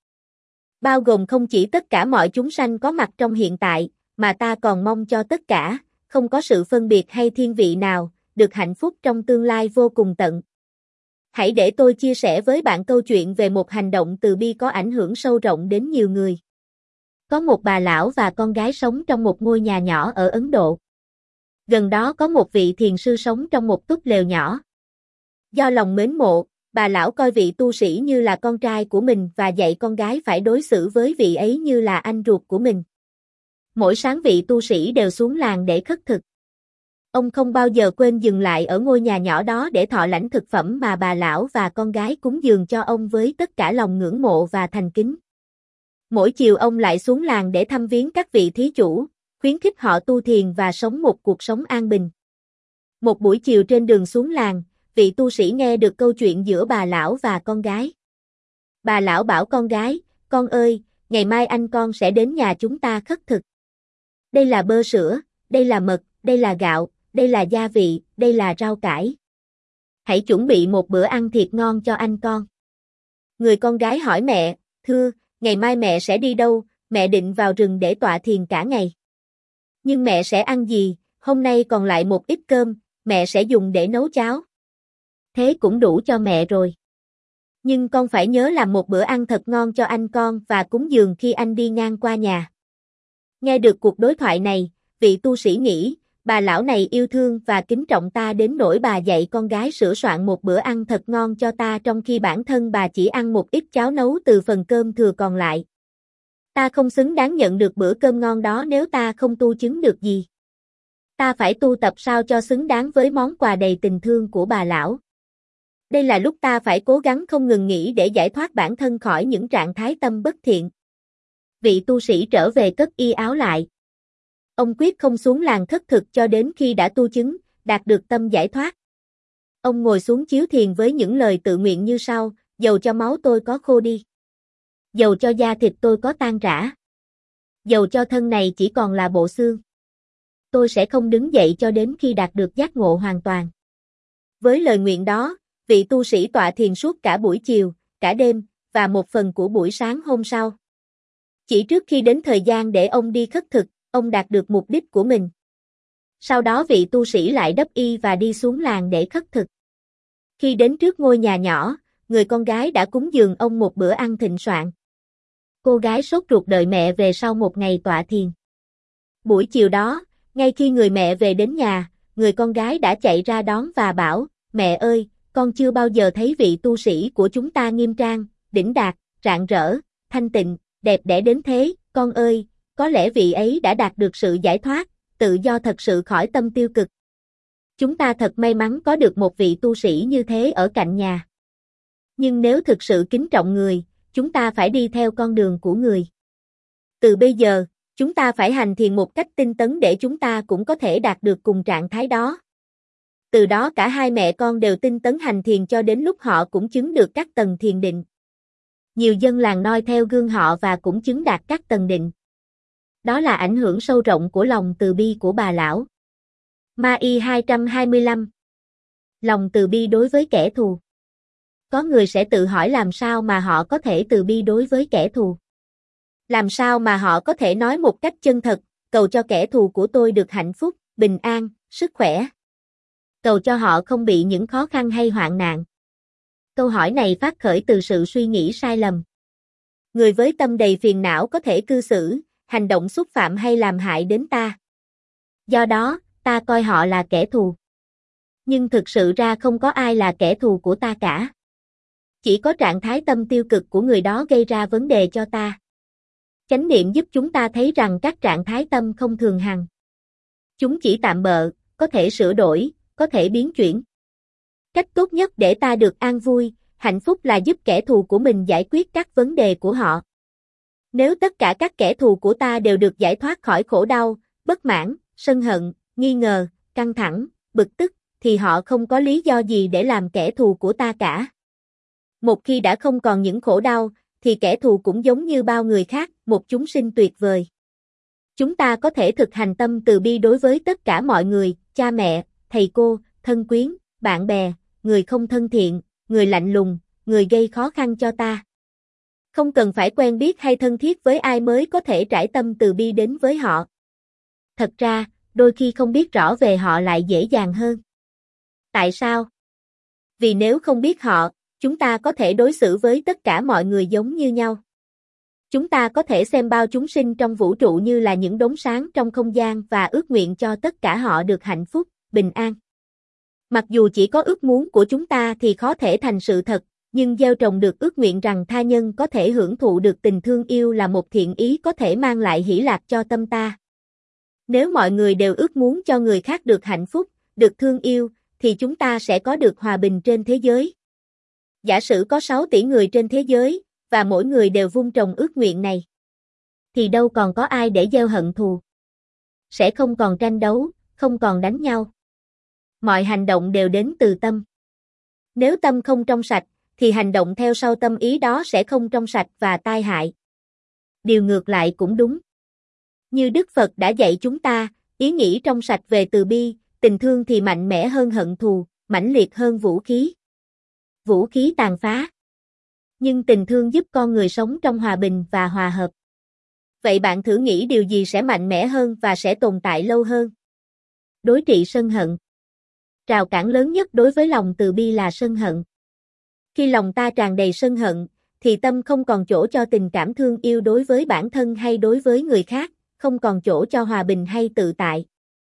Bao gồm không chỉ tất cả mọi chúng sanh có mặt trong hiện tại, mà ta còn mong cho tất cả, không có sự phân biệt hay thiên vị nào, được hạnh phúc trong tương lai vô cùng tận. Hãy để tôi chia sẻ với bạn câu chuyện về một hành động từ bi có ảnh hưởng sâu rộng đến nhiều người. Có một bà lão và con gái sống trong một ngôi nhà nhỏ ở Ấn Độ. Gần đó có một vị thiền sư sống trong một túp lều nhỏ. Do lòng mến mộ, bà lão coi vị tu sĩ như là con trai của mình và dạy con gái phải đối xử với vị ấy như là anh ruột của mình. Mỗi sáng vị tu sĩ đều xuống làng để khất thực. Ông không bao giờ quên dừng lại ở ngôi nhà nhỏ đó để thọ lãnh thực phẩm mà bà lão và con gái cúng dường cho ông với tất cả lòng ngưỡng mộ và thành kính. Mỗi chiều ông lại xuống làng để thăm viếng các vị thí chủ, khuyến khích họ tu thiền và sống một cuộc sống an bình. Một buổi chiều trên đường xuống làng, vị tu sĩ nghe được câu chuyện giữa bà lão và con gái. Bà lão bảo con gái, con ơi, ngày mai anh con sẽ đến nhà chúng ta khất thực. Đây là bơ sữa, đây là mật, đây là gạo, đây là gia vị, đây là rau cải. Hãy chuẩn bị một bữa ăn thiệt ngon cho anh con. Người con gái hỏi mẹ, thưa, ngày mai mẹ sẽ đi đâu, mẹ định vào rừng để tọa thiền cả ngày. Nhưng mẹ sẽ ăn gì, hôm nay còn lại một ít cơm, mẹ sẽ dùng để nấu cháo. Thế cũng đủ cho mẹ rồi. Nhưng con phải nhớ làm một bữa ăn thật ngon cho anh con và cúng dường khi anh đi ngang qua nhà. Nghe được cuộc đối thoại này, vị tu sĩ nghĩ, bà lão này yêu thương và kính trọng ta đến nỗi bà dạy con gái sửa soạn một bữa ăn thật ngon cho ta trong khi bản thân bà chỉ ăn một ít cháo nấu từ phần cơm thừa còn lại. Ta không xứng đáng nhận được bữa cơm ngon đó nếu ta không tu chứng được gì. Ta phải tu tập sao cho xứng đáng với món quà đầy tình thương của bà lão. Đây là lúc ta phải cố gắng không ngừng nghỉ để giải thoát bản thân khỏi những trạng thái tâm bất thiện. Vị tu sĩ trở về cất y áo lại. Ông quyết không xuống làng khất thực cho đến khi đã tu chứng, đạt được tâm giải thoát. Ông ngồi xuống chiếu thiền với những lời tự nguyện như sau, dầu cho máu tôi có khô đi. Dầu cho da thịt tôi có tan rã. Dầu cho thân này chỉ còn là bộ xương. Tôi sẽ không đứng dậy cho đến khi đạt được giác ngộ hoàn toàn. Với lời nguyện đó, vị tu sĩ tọa thiền suốt cả buổi chiều, cả đêm, và một phần của buổi sáng hôm sau. Chỉ trước khi đến thời gian để ông đi khất thực, ông đạt được mục đích của mình. Sau đó vị tu sĩ lại đắp y và đi xuống làng để khất thực. Khi đến trước ngôi nhà nhỏ, người con gái đã cúng dường ông một bữa ăn thịnh soạn. Cô gái sốt ruột đợi mẹ về sau một ngày tọa thiền. Buổi chiều đó, ngay khi người mẹ về đến nhà, người con gái đã chạy ra đón và bảo, mẹ ơi, con chưa bao giờ thấy vị tu sĩ của chúng ta nghiêm trang, đỉnh đạt, rạng rỡ, thanh tịnh, đẹp đẽ đến thế, con ơi, có lẽ vị ấy đã đạt được sự giải thoát, tự do thật sự khỏi tâm tiêu cực. Chúng ta thật may mắn có được một vị tu sĩ như thế ở cạnh nhà. Nhưng nếu thực sự kính trọng người, chúng ta phải đi theo con đường của người. Từ bây giờ, chúng ta phải hành thiền một cách tinh tấn để chúng ta cũng có thể đạt được cùng trạng thái đó. Từ đó cả hai mẹ con đều tinh tấn hành thiền cho đến lúc họ cũng chứng được các tầng thiền định. Nhiều dân làng noi theo gương họ và cũng chứng đạt các tầng định. Đó là ảnh hưởng sâu rộng của lòng từ bi của bà lão. Ma Y hai trăm hai mươi lăm. Lòng từ bi đối với kẻ thù. Có người sẽ tự hỏi làm sao mà họ có thể từ bi đối với kẻ thù. Làm sao mà họ có thể nói một cách chân thật, cầu cho kẻ thù của tôi được hạnh phúc, bình an, sức khỏe. cầu cho họ không bị những khó khăn hay hoạn nạn. Câu hỏi này phát khởi từ sự suy nghĩ sai lầm. Người với tâm đầy phiền não có thể cư xử, hành động xúc phạm hay làm hại đến ta. Do đó, ta coi họ là kẻ thù. Nhưng thực sự ra không có ai là kẻ thù của ta cả. Chỉ có trạng thái tâm tiêu cực của người đó gây ra vấn đề cho ta. Chánh niệm giúp chúng ta thấy rằng các trạng thái tâm không thường hằng. Chúng chỉ tạm bợ, có thể sửa đổi, có thể biến chuyển. Cách tốt nhất để ta được an vui, hạnh phúc là giúp kẻ thù của mình giải quyết các vấn đề của họ. Nếu tất cả các kẻ thù của ta đều được giải thoát khỏi khổ đau, bất mãn, sân hận, nghi ngờ, căng thẳng, bực tức, thì họ không có lý do gì để làm kẻ thù của ta cả. Một khi đã không còn những khổ đau, thì kẻ thù cũng giống như bao người khác, một chúng sinh tuyệt vời. Chúng ta có thể thực hành tâm từ bi đối với tất cả mọi người, cha mẹ, thầy cô, thân quyến, bạn bè, người không thân thiện, người lạnh lùng, người gây khó khăn cho ta. Không cần phải quen biết hay thân thiết với ai mới có thể trải tâm từ bi đến với họ. Thật ra, đôi khi không biết rõ về họ lại dễ dàng hơn. Tại sao? Vì nếu không biết họ, chúng ta có thể đối xử với tất cả mọi người giống như nhau. Chúng ta có thể xem bao chúng sinh trong vũ trụ như là những đốm sáng trong không gian và ước nguyện cho tất cả họ được hạnh phúc, bình an. Mặc dù chỉ có ước muốn của chúng ta thì khó thể thành sự thật, nhưng gieo trồng được ước nguyện rằng tha nhân có thể hưởng thụ được tình thương yêu là một thiện ý có thể mang lại hỷ lạc cho tâm ta. Nếu mọi người đều ước muốn cho người khác được hạnh phúc, được thương yêu, thì chúng ta sẽ có được hòa bình trên thế giới. Giả sử có sáu tỷ người trên thế giới, và mỗi người đều vun trồng ước nguyện này, thì đâu còn có ai để gieo hận thù. Sẽ không còn tranh đấu, không còn đánh nhau. Mọi hành động đều đến từ tâm. Nếu tâm không trong sạch, thì hành động theo sau tâm ý đó sẽ không trong sạch và tai hại. Điều ngược lại cũng đúng. Như Đức Phật đã dạy chúng ta, ý nghĩ trong sạch về từ bi, tình thương thì mạnh mẽ hơn hận thù, mãnh liệt hơn vũ khí. Vũ khí tàn phá. Nhưng tình thương giúp con người sống trong hòa bình và hòa hợp. Vậy bạn thử nghĩ điều gì sẽ mạnh mẽ hơn và sẽ tồn tại lâu hơn? Đối trị sân hận. Rào cản lớn nhất đối với lòng từ bi là sân hận. Khi lòng ta tràn đầy sân hận, thì tâm không còn chỗ cho tình cảm thương yêu đối với bản thân hay đối với người khác, không còn chỗ cho hòa bình hay tự tại.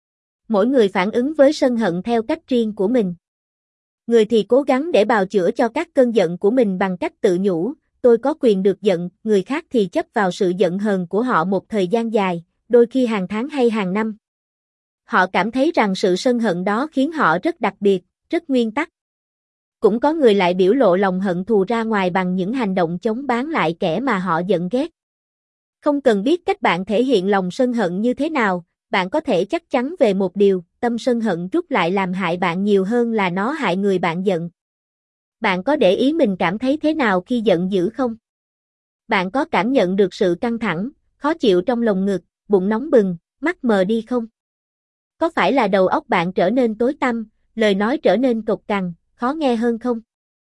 Mỗi người phản ứng với sân hận theo cách riêng của mình. Người thì cố gắng để bào chữa cho các cơn giận của mình bằng cách tự nhủ, tôi có quyền được giận, người khác thì chấp vào sự giận hờn của họ một thời gian dài, đôi khi hàng tháng hay hàng năm. Họ cảm thấy rằng sự sân hận đó khiến họ rất đặc biệt, rất nguyên tắc. Cũng có người lại biểu lộ lòng hận thù ra ngoài bằng những hành động chống bán lại kẻ mà họ giận ghét. Không cần biết cách bạn thể hiện lòng sân hận như thế nào, bạn có thể chắc chắn về một điều, tâm sân hận rút lại làm hại bạn nhiều hơn là nó hại người bạn giận. Bạn có để ý mình cảm thấy thế nào khi giận dữ không? Bạn có cảm nhận được sự căng thẳng, khó chịu trong lồng ngực, bụng nóng bừng, mắt mờ đi không? Có phải là đầu óc bạn trở nên tối tăm, lời nói trở nên cộc cằn, khó nghe hơn không?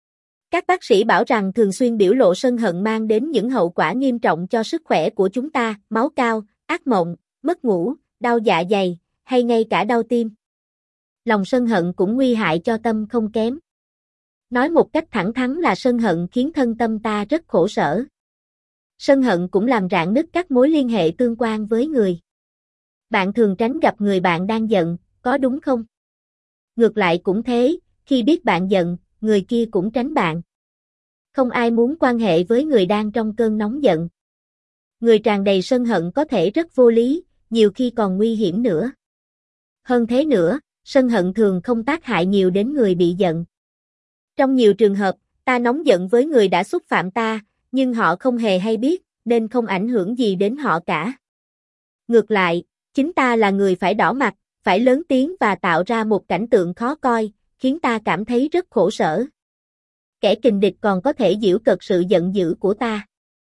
Các bác sĩ bảo rằng thường xuyên biểu lộ sân hận mang đến những hậu quả nghiêm trọng cho sức khỏe của chúng ta, máu cao, ác mộng, mất ngủ, đau dạ dày, hay ngay cả đau tim. Lòng sân hận cũng nguy hại cho tâm không kém. Nói một cách thẳng thắn là sân hận khiến thân tâm ta rất khổ sở. Sân hận cũng làm rạn nứt các mối liên hệ tương quan với người. Bạn thường tránh gặp người bạn đang giận, có đúng không? Ngược lại cũng thế, khi biết bạn giận, người kia cũng tránh bạn. Không ai muốn quan hệ với người đang trong cơn nóng giận. Người tràn đầy sân hận có thể rất vô lý, nhiều khi còn nguy hiểm nữa. Hơn thế nữa, sân hận thường không tác hại nhiều đến người bị giận. Trong nhiều trường hợp, ta nóng giận với người đã xúc phạm ta, nhưng họ không hề hay biết, nên không ảnh hưởng gì đến họ cả. Ngược lại, chính ta là người phải đỏ mặt, phải lớn tiếng và tạo ra một cảnh tượng khó coi, khiến ta cảm thấy rất khổ sở. Kẻ kình địch còn có thể giễu cợt sự giận dữ của ta.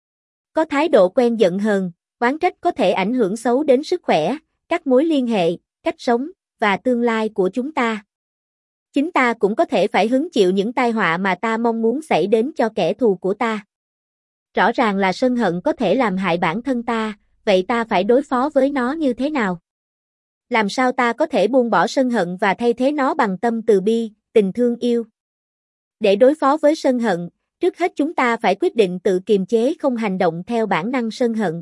Có thái độ quen giận hờn, oán trách có thể ảnh hưởng xấu đến sức khỏe, các mối liên hệ, cách sống, và tương lai của chúng ta. Chính ta cũng có thể phải hứng chịu những tai họa mà ta mong muốn xảy đến cho kẻ thù của ta. Rõ ràng là sân hận có thể làm hại bản thân ta, vậy ta phải đối phó với nó như thế nào? Làm sao ta có thể buông bỏ sân hận và thay thế nó bằng tâm từ bi, tình thương yêu? Để đối phó với sân hận, trước hết chúng ta phải quyết định tự kiềm chế không hành động theo bản năng sân hận.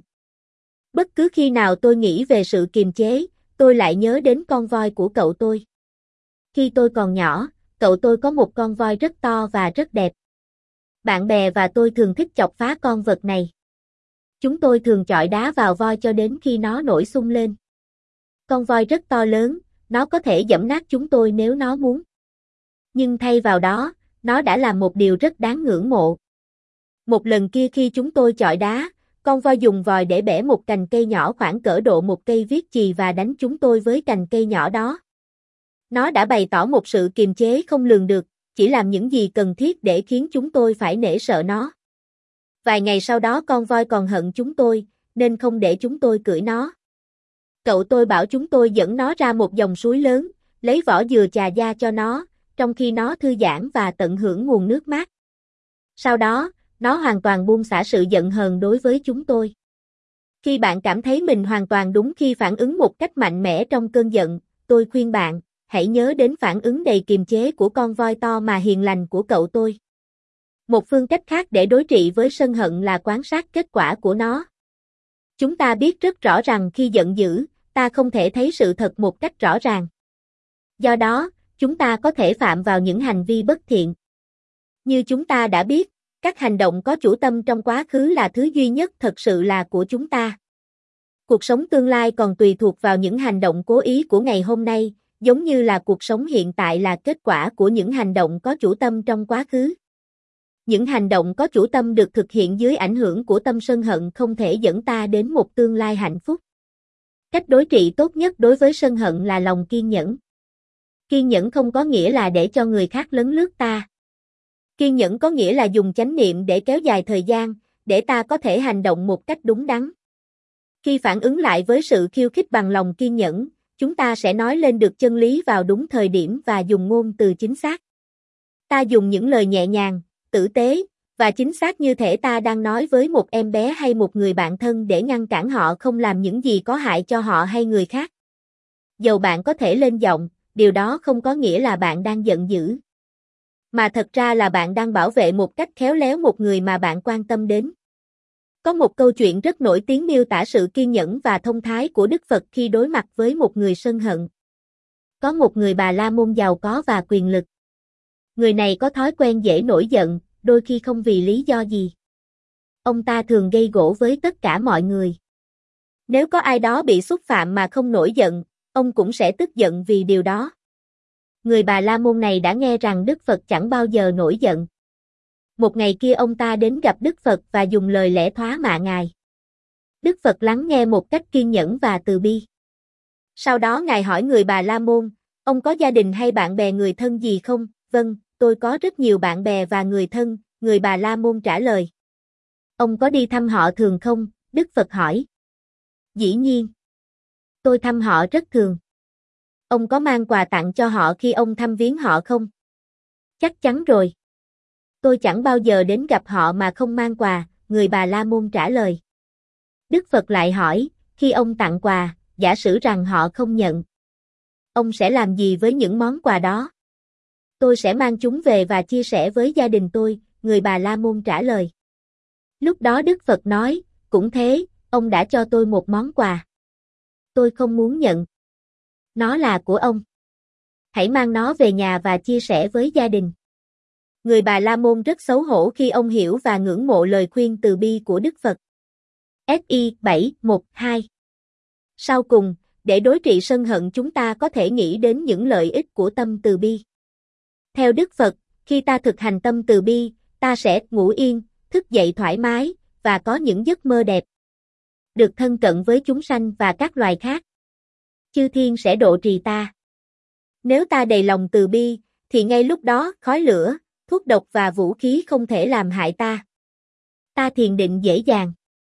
Bất cứ khi nào tôi nghĩ về sự kiềm chế, tôi lại nhớ đến con voi của cậu tôi. Khi tôi còn nhỏ, cậu tôi có một con voi rất to và rất đẹp. Bạn bè và tôi thường thích chọc phá con vật này. Chúng tôi thường chọi đá vào voi cho đến khi nó nổi xung lên. Con voi rất to lớn, nó có thể giẫm nát chúng tôi nếu nó muốn. Nhưng thay vào đó, nó đã làm một điều rất đáng ngưỡng mộ. Một lần kia khi chúng tôi chọi đá, con voi dùng vòi để bẻ một cành cây nhỏ khoảng cỡ độ một cây viết chì và đánh chúng tôi với cành cây nhỏ đó. Nó đã bày tỏ một sự kiềm chế không lường được, chỉ làm những gì cần thiết để khiến chúng tôi phải nể sợ nó. Vài ngày sau đó con voi còn hận chúng tôi, nên không để chúng tôi cưỡi nó. Cậu tôi bảo chúng tôi dẫn nó ra một dòng suối lớn, lấy vỏ dừa chà da cho nó, trong khi nó thư giãn và tận hưởng nguồn nước mát. Sau đó, nó hoàn toàn buông xả sự giận hờn đối với chúng tôi. Khi bạn cảm thấy mình hoàn toàn đúng khi phản ứng một cách mạnh mẽ trong cơn giận, tôi khuyên bạn, hãy nhớ đến phản ứng đầy kiềm chế của con voi to mà hiền lành của cậu tôi. Một phương cách khác để đối trị với sân hận là quan sát kết quả của nó. Chúng ta biết rất rõ rằng khi giận dữ, ta không thể thấy sự thật một cách rõ ràng. Do đó, chúng ta có thể phạm vào những hành vi bất thiện. Như chúng ta đã biết, các hành động có chủ tâm trong quá khứ là thứ duy nhất thật sự là của chúng ta. Cuộc sống tương lai còn tùy thuộc vào những hành động cố ý của ngày hôm nay, giống như là cuộc sống hiện tại là kết quả của những hành động có chủ tâm trong quá khứ. Những hành động có chủ tâm được thực hiện dưới ảnh hưởng của tâm sân hận không thể dẫn ta đến một tương lai hạnh phúc. Cách đối trị tốt nhất đối với sân hận là lòng kiên nhẫn. Kiên nhẫn không có nghĩa là để cho người khác lấn lướt ta. Kiên nhẫn có nghĩa là dùng chánh niệm để kéo dài thời gian, để ta có thể hành động một cách đúng đắn. Khi phản ứng lại với sự khiêu khích bằng lòng kiên nhẫn, chúng ta sẽ nói lên được chân lý vào đúng thời điểm và dùng ngôn từ chính xác. Ta dùng những lời nhẹ nhàng, tử tế và chính xác như thể ta đang nói với một em bé hay một người bạn thân để ngăn cản họ không làm những gì có hại cho họ hay người khác. Dầu bạn có thể lên giọng, điều đó không có nghĩa là bạn đang giận dữ, mà thật ra là bạn đang bảo vệ một cách khéo léo một người mà bạn quan tâm đến. Có một câu chuyện rất nổi tiếng miêu tả sự kiên nhẫn và thông thái của Đức Phật khi đối mặt với một người sân hận. Có một người Bà La Môn giàu có và quyền lực. Người này có thói quen dễ nổi giận, đôi khi không vì lý do gì. Ông ta thường gây gổ với tất cả mọi người. Nếu có ai đó bị xúc phạm mà không nổi giận, ông cũng sẽ tức giận vì điều đó. Người Bà La Môn này đã nghe rằng Đức Phật chẳng bao giờ nổi giận. Một ngày kia ông ta đến gặp Đức Phật và dùng lời lẽ thoá mạ Ngài. Đức Phật lắng nghe một cách kiên nhẫn và từ bi. Sau đó Ngài hỏi người Bà La Môn, ông có gia đình hay bạn bè người thân gì không? Vâng, tôi có rất nhiều bạn bè và người thân, người Bà La Môn trả lời. Ông có đi thăm họ thường không? Đức Phật hỏi. Dĩ nhiên. Tôi thăm họ rất thường. Ông có mang quà tặng cho họ khi ông thăm viếng họ không? Chắc chắn rồi. Tôi chẳng bao giờ đến gặp họ mà không mang quà, người Bà La Môn trả lời. Đức Phật lại hỏi, khi ông tặng quà, giả sử rằng họ không nhận. Ông sẽ làm gì với những món quà đó? Tôi sẽ mang chúng về và chia sẻ với gia đình tôi, người Bà La Môn trả lời. Lúc đó Đức Phật nói, cũng thế, ông đã cho tôi một món quà. Tôi không muốn nhận. Nó là của ông. Hãy mang nó về nhà và chia sẻ với gia đình. Người Bà La Môn rất xấu hổ khi ông hiểu và ngưỡng mộ lời khuyên từ bi của Đức Phật. ét i bảy một hai. Sau cùng, để đối trị sân hận chúng ta có thể nghĩ đến những lợi ích của tâm từ bi. Theo Đức Phật, khi ta thực hành tâm từ bi, ta sẽ ngủ yên, thức dậy thoải mái, và có những giấc mơ đẹp. Được thân cận với chúng sanh và các loài khác. Chư thiên sẽ độ trì ta. Nếu ta đầy lòng từ bi, thì ngay lúc đó khói lửa, thuốc độc và vũ khí không thể làm hại ta. Ta thiền định dễ dàng.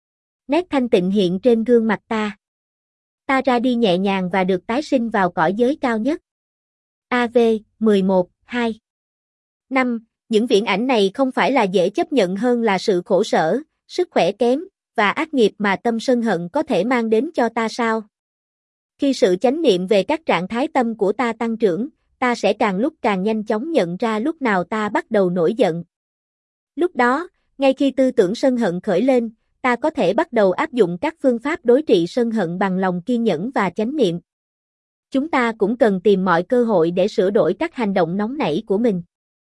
Nét thanh tịnh hiện trên gương mặt ta. Ta ra đi nhẹ nhàng và được tái sinh vào cõi giới cao nhất. a vê mười một, hai. năm. Những viễn ảnh này không phải là dễ chấp nhận hơn là sự khổ sở, sức khỏe kém, và ác nghiệp mà tâm sân hận có thể mang đến cho ta sao? Khi sự chánh niệm về các trạng thái tâm của ta tăng trưởng, ta sẽ càng lúc càng nhanh chóng nhận ra lúc nào ta bắt đầu nổi giận. Lúc đó, ngay khi tư tưởng sân hận khởi lên, ta có thể bắt đầu áp dụng các phương pháp đối trị sân hận bằng lòng kiên nhẫn và chánh niệm. Chúng ta cũng cần tìm mọi cơ hội để sửa đổi các hành động nóng nảy của mình.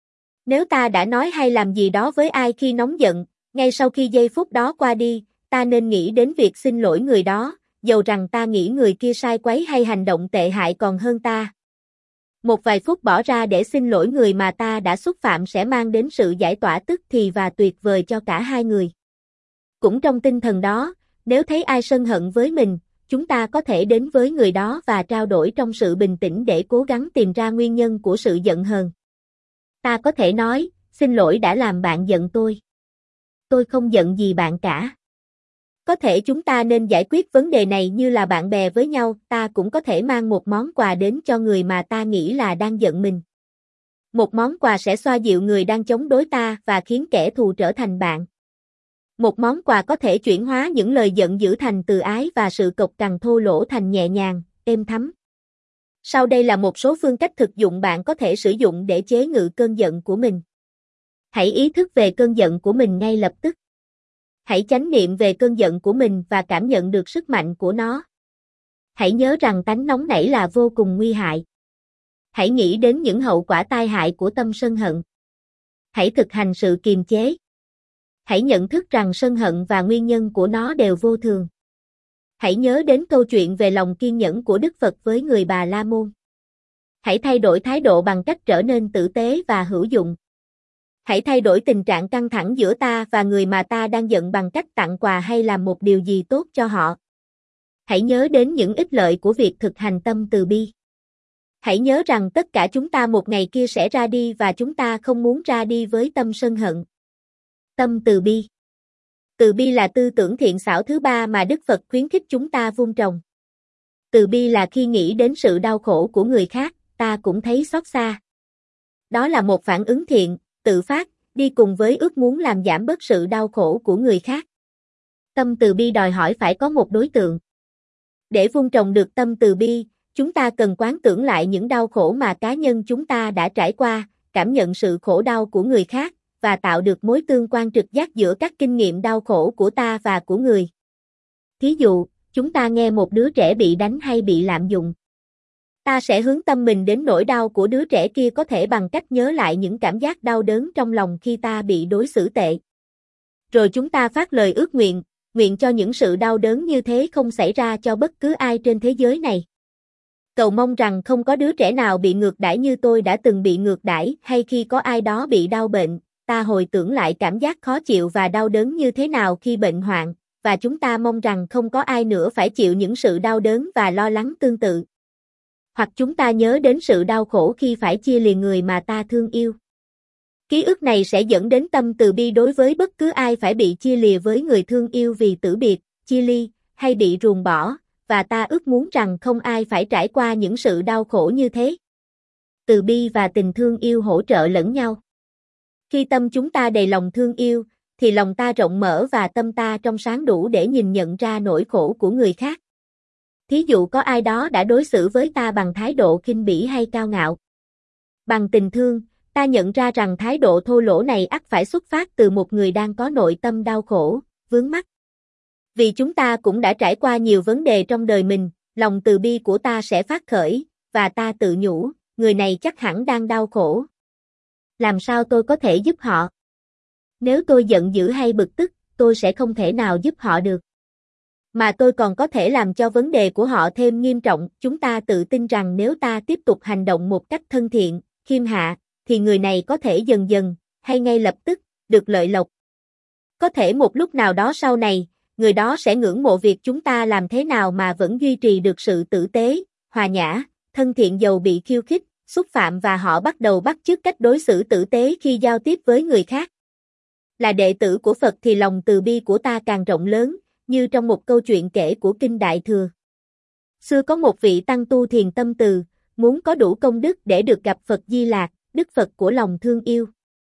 Nếu ta đã nói hay làm gì đó với ai khi nóng giận, ngay sau khi giây phút đó qua đi, ta nên nghĩ đến việc xin lỗi người đó, dầu rằng ta nghĩ người kia sai quấy hay hành động tệ hại còn hơn ta. Một vài phút bỏ ra để xin lỗi người mà ta đã xúc phạm sẽ mang đến sự giải tỏa tức thì và tuyệt vời cho cả hai người. Cũng trong tinh thần đó, nếu thấy ai sân hận với mình, chúng ta có thể đến với người đó và trao đổi trong sự bình tĩnh để cố gắng tìm ra nguyên nhân của sự giận hờn. Ta có thể nói, xin lỗi đã làm bạn giận tôi. Tôi không giận gì bạn cả. Có thể chúng ta nên giải quyết vấn đề này như là bạn bè với nhau, ta cũng có thể mang một món quà đến cho người mà ta nghĩ là đang giận mình. Một món quà sẽ xoa dịu người đang chống đối ta và khiến kẻ thù trở thành bạn. Một món quà có thể chuyển hóa những lời giận dữ thành từ ái và sự cộc cằn thô lỗ thành nhẹ nhàng, êm thấm. Sau đây là một số phương cách thực dụng bạn có thể sử dụng để chế ngự cơn giận của mình. Hãy ý thức về cơn giận của mình ngay lập tức. Hãy chánh niệm về cơn giận của mình và cảm nhận được sức mạnh của nó. Hãy nhớ rằng tánh nóng nảy là vô cùng nguy hại. Hãy nghĩ đến những hậu quả tai hại của tâm sân hận. Hãy thực hành sự kiềm chế. Hãy nhận thức rằng sân hận và nguyên nhân của nó đều vô thường. Hãy nhớ đến câu chuyện về lòng kiên nhẫn của Đức Phật với người Bà La Môn. Hãy thay đổi thái độ bằng cách trở nên tử tế và hữu dụng. Hãy thay đổi tình trạng căng thẳng giữa ta và người mà ta đang giận bằng cách tặng quà hay làm một điều gì tốt cho họ. Hãy nhớ đến những ích lợi của việc thực hành tâm từ bi. Hãy nhớ rằng tất cả chúng ta một ngày kia sẽ ra đi và chúng ta không muốn ra đi với tâm sân hận. Tâm từ bi. Từ bi là tư tưởng thiện xảo thứ ba mà Đức Phật khuyến khích chúng ta vun trồng. Từ bi là khi nghĩ đến sự đau khổ của người khác, ta cũng thấy xót xa. Đó là một phản ứng thiện, tự phát, đi cùng với ước muốn làm giảm bớt sự đau khổ của người khác. Tâm từ bi đòi hỏi phải có một đối tượng. Để vun trồng được tâm từ bi, chúng ta cần quán tưởng lại những đau khổ mà cá nhân chúng ta đã trải qua, cảm nhận sự khổ đau của người khác, và tạo được mối tương quan trực giác giữa các kinh nghiệm đau khổ của ta và của người. Thí dụ, chúng ta nghe một đứa trẻ bị đánh hay bị lạm dụng. Ta sẽ hướng tâm mình đến nỗi đau của đứa trẻ kia có thể bằng cách nhớ lại những cảm giác đau đớn trong lòng khi ta bị đối xử tệ. Rồi chúng ta phát lời ước nguyện, nguyện cho những sự đau đớn như thế không xảy ra cho bất cứ ai trên thế giới này. Cầu mong rằng không có đứa trẻ nào bị ngược đãi như tôi đã từng bị ngược đãi, hay khi có ai đó bị đau bệnh, ta hồi tưởng lại cảm giác khó chịu và đau đớn như thế nào khi bệnh hoạn, và chúng ta mong rằng không có ai nữa phải chịu những sự đau đớn và lo lắng tương tự. Hoặc chúng ta nhớ đến sự đau khổ khi phải chia lìa người mà ta thương yêu. Ký ức này sẽ dẫn đến tâm từ bi đối với bất cứ ai phải bị chia lìa với người thương yêu vì tử biệt, chia ly, hay bị ruồng bỏ, và ta ước muốn rằng không ai phải trải qua những sự đau khổ như thế. Từ bi và tình thương yêu hỗ trợ lẫn nhau. Khi tâm chúng ta đầy lòng thương yêu, thì lòng ta rộng mở và tâm ta trong sáng đủ để nhìn nhận ra nỗi khổ của người khác. Thí dụ có ai đó đã đối xử với ta bằng thái độ khinh bỉ hay cao ngạo. Bằng tình thương, ta nhận ra rằng thái độ thô lỗ này ắt phải xuất phát từ một người đang có nội tâm đau khổ, vướng mắc. Vì chúng ta cũng đã trải qua nhiều vấn đề trong đời mình, lòng từ bi của ta sẽ phát khởi, và ta tự nhủ, người này chắc hẳn đang đau khổ. Làm sao tôi có thể giúp họ? Nếu tôi giận dữ hay bực tức, tôi sẽ không thể nào giúp họ được. Mà tôi còn có thể làm cho vấn đề của họ thêm nghiêm trọng. Chúng ta tự tin rằng nếu ta tiếp tục hành động một cách thân thiện, khiêm hạ, thì người này có thể dần dần, hay ngay lập tức, được lợi lộc. Có thể một lúc nào đó sau này, người đó sẽ ngưỡng mộ việc chúng ta làm thế nào mà vẫn duy trì được sự tử tế, hòa nhã, thân thiện dầu bị khiêu khích, xúc phạm, và họ bắt đầu bắt chước cách đối xử tử tế khi giao tiếp với người khác. Là đệ tử của Phật thì lòng từ bi của ta càng rộng lớn, như trong một câu chuyện kể của Kinh Đại Thừa. Xưa có một vị tăng tu thiền tâm từ, muốn có đủ công đức để được gặp Phật Di Lạc, Đức Phật của lòng thương yêu.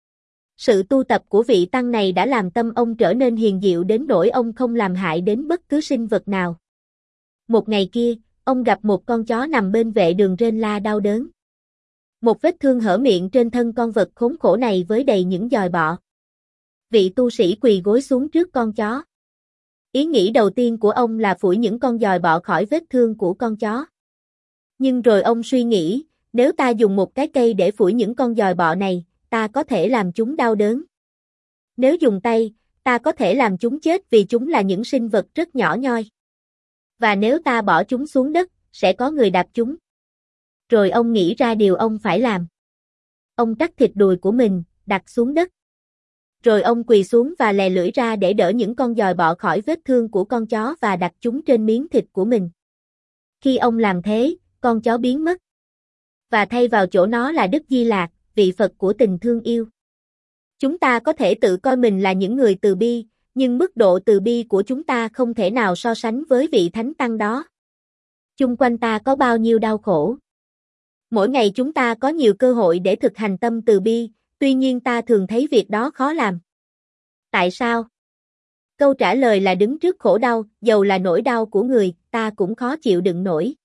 Sự tu tập của vị tăng này đã làm tâm ông trở nên hiền diệu đến nỗi ông không làm hại đến bất cứ sinh vật nào. Một ngày kia, Ông gặp một con chó nằm bên vệ đường rên la đau đớn. Một vết thương hở miệng trên thân con vật khốn khổ này với đầy những giòi bọ. Vị tu sĩ quỳ gối xuống trước con chó. Ý nghĩ đầu tiên của ông là phủi những con giòi bọ khỏi vết thương của con chó. Nhưng rồi ông suy nghĩ, nếu ta dùng một cái cây để phủi những con giòi bọ này, ta có thể làm chúng đau đớn. Nếu dùng tay, ta có thể làm chúng chết vì chúng là những sinh vật rất nhỏ nhoi. Và nếu ta bỏ chúng xuống đất, sẽ có người đạp chúng. Rồi ông nghĩ ra điều ông phải làm. Ông cắt thịt đùi của mình, đặt xuống đất. Rồi ông quỳ xuống và lè lưỡi ra để đỡ những con giòi bọ khỏi vết thương của con chó và đặt chúng trên miếng thịt của mình. Khi ông làm thế, con chó biến mất. Và thay vào chỗ nó là Đức Di Lạc, vị Phật của tình thương yêu. Chúng ta có thể tự coi mình là những người từ bi, nhưng mức độ từ bi của chúng ta không thể nào so sánh với vị Thánh Tăng đó. Chung quanh ta có bao nhiêu đau khổ. Mỗi ngày chúng ta có nhiều cơ hội để thực hành tâm từ bi, tuy nhiên ta thường thấy việc đó khó làm. Tại sao? Câu trả lời là đứng trước khổ đau, dầu là nỗi đau của người, ta cũng khó chịu đựng nổi.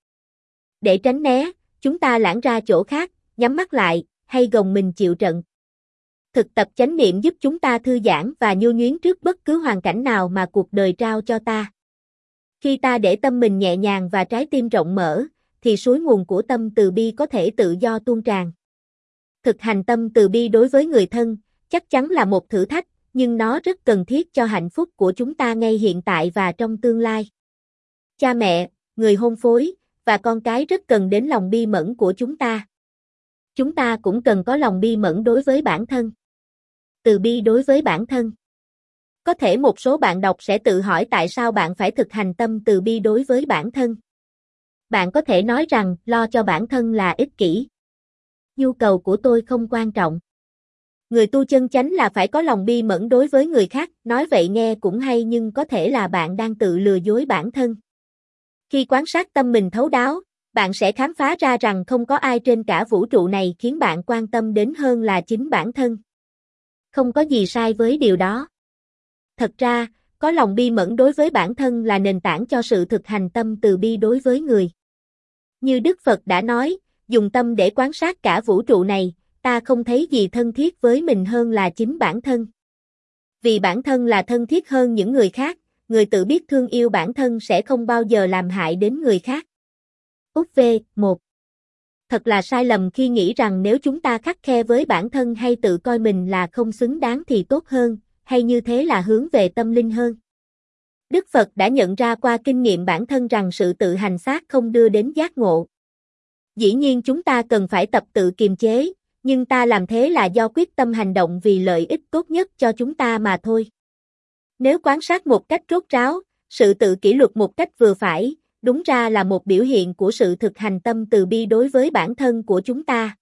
Để tránh né, chúng ta lãng ra chỗ khác, nhắm mắt lại, hay gồng mình chịu trận. Thực tập chánh niệm giúp chúng ta thư giãn và nhu nhuyến trước bất cứ hoàn cảnh nào mà cuộc đời trao cho ta. Khi ta để tâm mình nhẹ nhàng và trái tim rộng mở, thì suối nguồn của tâm từ bi có thể tự do tuôn tràn. Thực hành tâm từ bi đối với người thân, chắc chắn là một thử thách, nhưng nó rất cần thiết cho hạnh phúc của chúng ta ngay hiện tại và trong tương lai. Cha mẹ, người hôn phối, và con cái rất cần đến lòng bi mẫn của chúng ta. Chúng ta cũng cần có lòng bi mẫn đối với bản thân. Từ bi đối với bản thân. Có thể một số bạn đọc sẽ tự hỏi tại sao bạn phải thực hành tâm từ bi đối với bản thân. Bạn có thể nói rằng lo cho bản thân là ích kỷ. Nhu cầu của tôi không quan trọng. Người tu chân chánh là phải có lòng bi mẫn đối với người khác, nói vậy nghe cũng hay nhưng có thể là bạn đang tự lừa dối bản thân. Khi quan sát tâm mình thấu đáo, bạn sẽ khám phá ra rằng không có ai trên cả vũ trụ này khiến bạn quan tâm đến hơn là chính bản thân. Không có gì sai với điều đó. Thật ra, có lòng bi mẫn đối với bản thân là nền tảng cho sự thực hành tâm từ bi đối với người. Như Đức Phật đã nói, dùng tâm để quan sát cả vũ trụ này, ta không thấy gì thân thiết với mình hơn là chính bản thân. Vì bản thân là thân thiết hơn những người khác, người tự biết thương yêu bản thân sẽ không bao giờ làm hại đến người khác. Út V. một. Thật là sai lầm khi nghĩ rằng nếu chúng ta khắt khe với bản thân hay tự coi mình là không xứng đáng thì tốt hơn, hay như thế là hướng về tâm linh hơn. Đức Phật đã nhận ra qua kinh nghiệm bản thân rằng sự tự hành xác không đưa đến giác ngộ. Dĩ nhiên chúng ta cần phải tập tự kiềm chế, nhưng ta làm thế là do quyết tâm hành động vì lợi ích tốt nhất cho chúng ta mà thôi. Nếu quan sát một cách rốt ráo, sự tự kỷ luật một cách vừa phải, đúng ra là một biểu hiện của sự thực hành tâm từ bi đối với bản thân của chúng ta.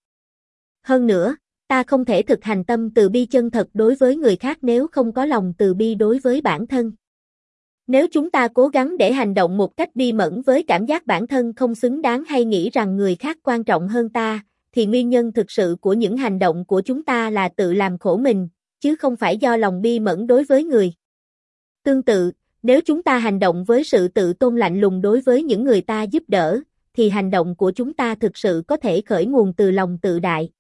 Hơn nữa, ta không thể thực hành tâm từ bi chân thật đối với người khác nếu không có lòng từ bi đối với bản thân. Nếu chúng ta cố gắng để hành động một cách bi mẫn với cảm giác bản thân không xứng đáng hay nghĩ rằng người khác quan trọng hơn ta, thì nguyên nhân thực sự của những hành động của chúng ta là tự làm khổ mình, chứ không phải do lòng bi mẫn đối với người. Tương tự, nếu chúng ta hành động với sự tự tôn lạnh lùng đối với những người ta giúp đỡ, thì hành động của chúng ta thực sự có thể khởi nguồn từ lòng tự đại.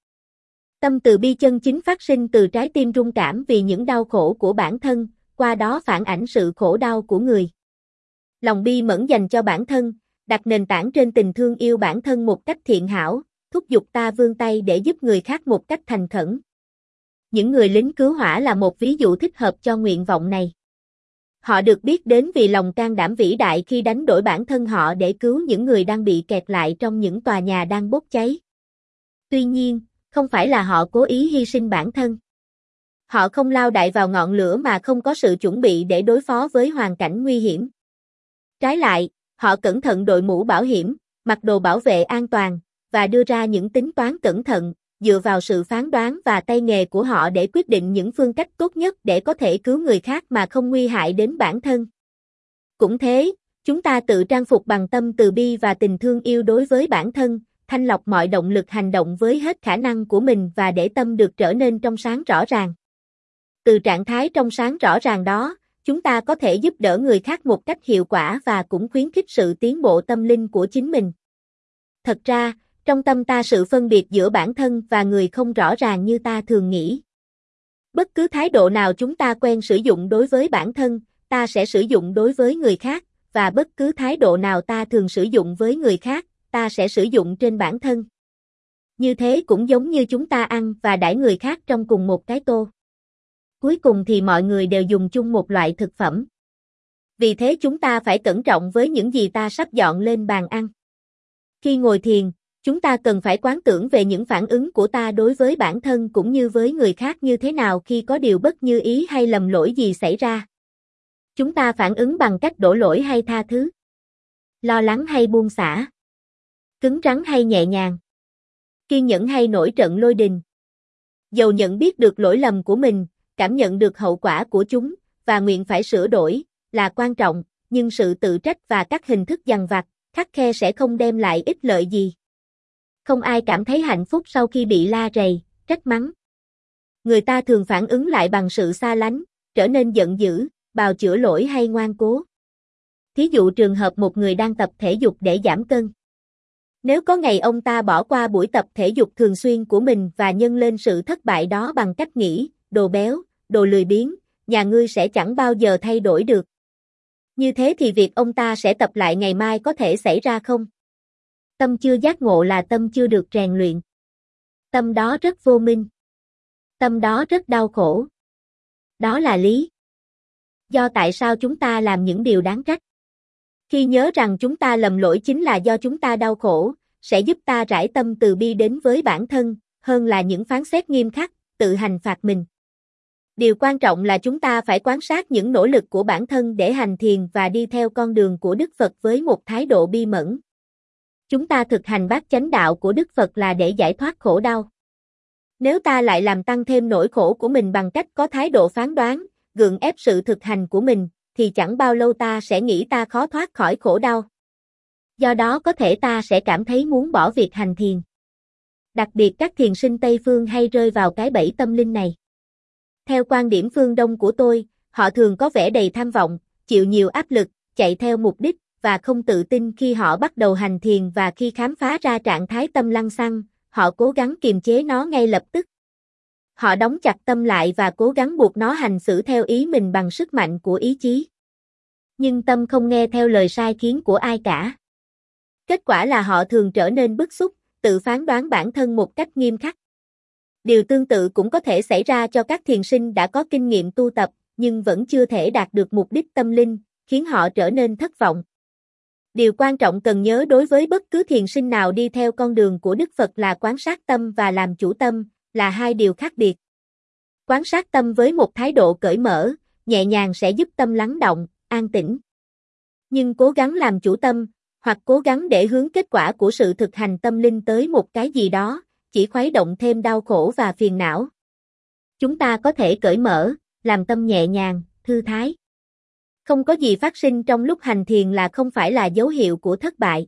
Tâm từ bi chân chính phát sinh từ trái tim rung cảm vì những đau khổ của bản thân, qua đó phản ảnh sự khổ đau của người. Lòng bi mẫn dành cho bản thân, đặt nền tảng trên tình thương yêu bản thân một cách thiện hảo, thúc giục ta vươn tay để giúp người khác một cách thành khẩn. Những người lính cứu hỏa là một ví dụ thích hợp cho nguyện vọng này. Họ được biết đến vì lòng can đảm vĩ đại khi đánh đổi bản thân họ để cứu những người đang bị kẹt lại trong những tòa nhà đang bốc cháy. Tuy nhiên, không phải là họ cố ý hy sinh bản thân. Họ không lao đại vào ngọn lửa mà không có sự chuẩn bị để đối phó với hoàn cảnh nguy hiểm. Trái lại, họ cẩn thận đội mũ bảo hiểm, mặc đồ bảo vệ an toàn, và đưa ra những tính toán cẩn thận, dựa vào sự phán đoán và tay nghề của họ để quyết định những phương cách tốt nhất để có thể cứu người khác mà không nguy hại đến bản thân. Cũng thế, chúng ta tự trang phục bằng tâm từ bi và tình thương yêu đối với bản thân, thanh lọc mọi động lực hành động với hết khả năng của mình và để tâm được trở nên trong sáng rõ ràng. Từ trạng thái trong sáng rõ ràng đó, chúng ta có thể giúp đỡ người khác một cách hiệu quả và cũng khuyến khích sự tiến bộ tâm linh của chính mình. Thật ra, trong tâm ta sự phân biệt giữa bản thân và người không rõ ràng như ta thường nghĩ. Bất cứ thái độ nào chúng ta quen sử dụng đối với bản thân, ta sẽ sử dụng đối với người khác, và bất cứ thái độ nào ta thường sử dụng với người khác, ta sẽ sử dụng trên bản thân. Như thế cũng giống như chúng ta ăn và đãi người khác trong cùng một cái tô. Cuối cùng thì mọi người đều dùng chung một loại thực phẩm. Vì thế chúng ta phải cẩn trọng với những gì ta sắp dọn lên bàn ăn. Khi ngồi thiền, chúng ta cần phải quán tưởng về những phản ứng của ta đối với bản thân cũng như với người khác như thế nào khi có điều bất như ý hay lầm lỗi gì xảy ra. Chúng ta phản ứng bằng cách đổ lỗi hay tha thứ, lo lắng hay buông xả, cứng rắn hay nhẹ nhàng, kiên nhẫn hay nổi trận lôi đình. Dầu nhận biết được lỗi lầm của mình, cảm nhận được hậu quả của chúng, và nguyện phải sửa đổi, là quan trọng, nhưng sự tự trách và các hình thức dằn vặt, khắt khe sẽ không đem lại ích lợi gì. Không ai cảm thấy hạnh phúc sau khi bị la rầy, trách mắng. Người ta thường phản ứng lại bằng sự xa lánh, trở nên giận dữ, bào chữa lỗi hay ngoan cố. Thí dụ trường hợp một người đang tập thể dục để giảm cân. Nếu có ngày ông ta bỏ qua buổi tập thể dục thường xuyên của mình và nhân lên sự thất bại đó bằng cách nghĩ, đồ béo, đồ lười biếng, nhà ngươi sẽ chẳng bao giờ thay đổi được. Như thế thì việc ông ta sẽ tập lại ngày mai có thể xảy ra không? Tâm chưa giác ngộ là tâm chưa được rèn luyện. Tâm đó rất vô minh. Tâm đó rất đau khổ. Đó là lý do tại sao chúng ta làm những điều đáng trách. Khi nhớ rằng chúng ta lầm lỗi chính là do chúng ta đau khổ, sẽ giúp ta rải tâm từ bi đến với bản thân, hơn là những phán xét nghiêm khắc, tự hành phạt mình. Điều quan trọng là chúng ta phải quan sát những nỗ lực của bản thân để hành thiền và đi theo con đường của Đức Phật với một thái độ bi mẫn. Chúng ta thực hành bát chánh đạo của Đức Phật là để giải thoát khổ đau. Nếu ta lại làm tăng thêm nỗi khổ của mình bằng cách có thái độ phán đoán, gượng ép sự thực hành của mình, thì chẳng bao lâu ta sẽ nghĩ ta khó thoát khỏi khổ đau. Do đó có thể ta sẽ cảm thấy muốn bỏ việc hành thiền. Đặc biệt các thiền sinh Tây Phương hay rơi vào cái bẫy tâm linh này. Theo quan điểm phương Đông của tôi, họ thường có vẻ đầy tham vọng, chịu nhiều áp lực, chạy theo mục đích, và không tự tin khi họ bắt đầu hành thiền và khi khám phá ra trạng thái tâm lăng xăng, họ cố gắng kiềm chế nó ngay lập tức. Họ đóng chặt tâm lại và cố gắng buộc nó hành xử theo ý mình bằng sức mạnh của ý chí. Nhưng tâm không nghe theo lời sai khiến của ai cả. Kết quả là họ thường trở nên bức xúc, tự phán đoán bản thân một cách nghiêm khắc. Điều tương tự cũng có thể xảy ra cho các thiền sinh đã có kinh nghiệm tu tập, nhưng vẫn chưa thể đạt được mục đích tâm linh, khiến họ trở nên thất vọng. Điều quan trọng cần nhớ đối với bất cứ thiền sinh nào đi theo con đường của Đức Phật là quan sát tâm và làm chủ tâm, là hai điều khác biệt. Quan sát tâm với một thái độ cởi mở, nhẹ nhàng sẽ giúp tâm lắng động, an tĩnh. Nhưng cố gắng làm chủ tâm, hoặc cố gắng để hướng kết quả của sự thực hành tâm linh tới một cái gì đó, chỉ khuấy động thêm đau khổ và phiền não. Chúng ta có thể cởi mở, làm tâm nhẹ nhàng, thư thái. Không có gì phát sinh trong lúc hành thiền là không phải là dấu hiệu của thất bại.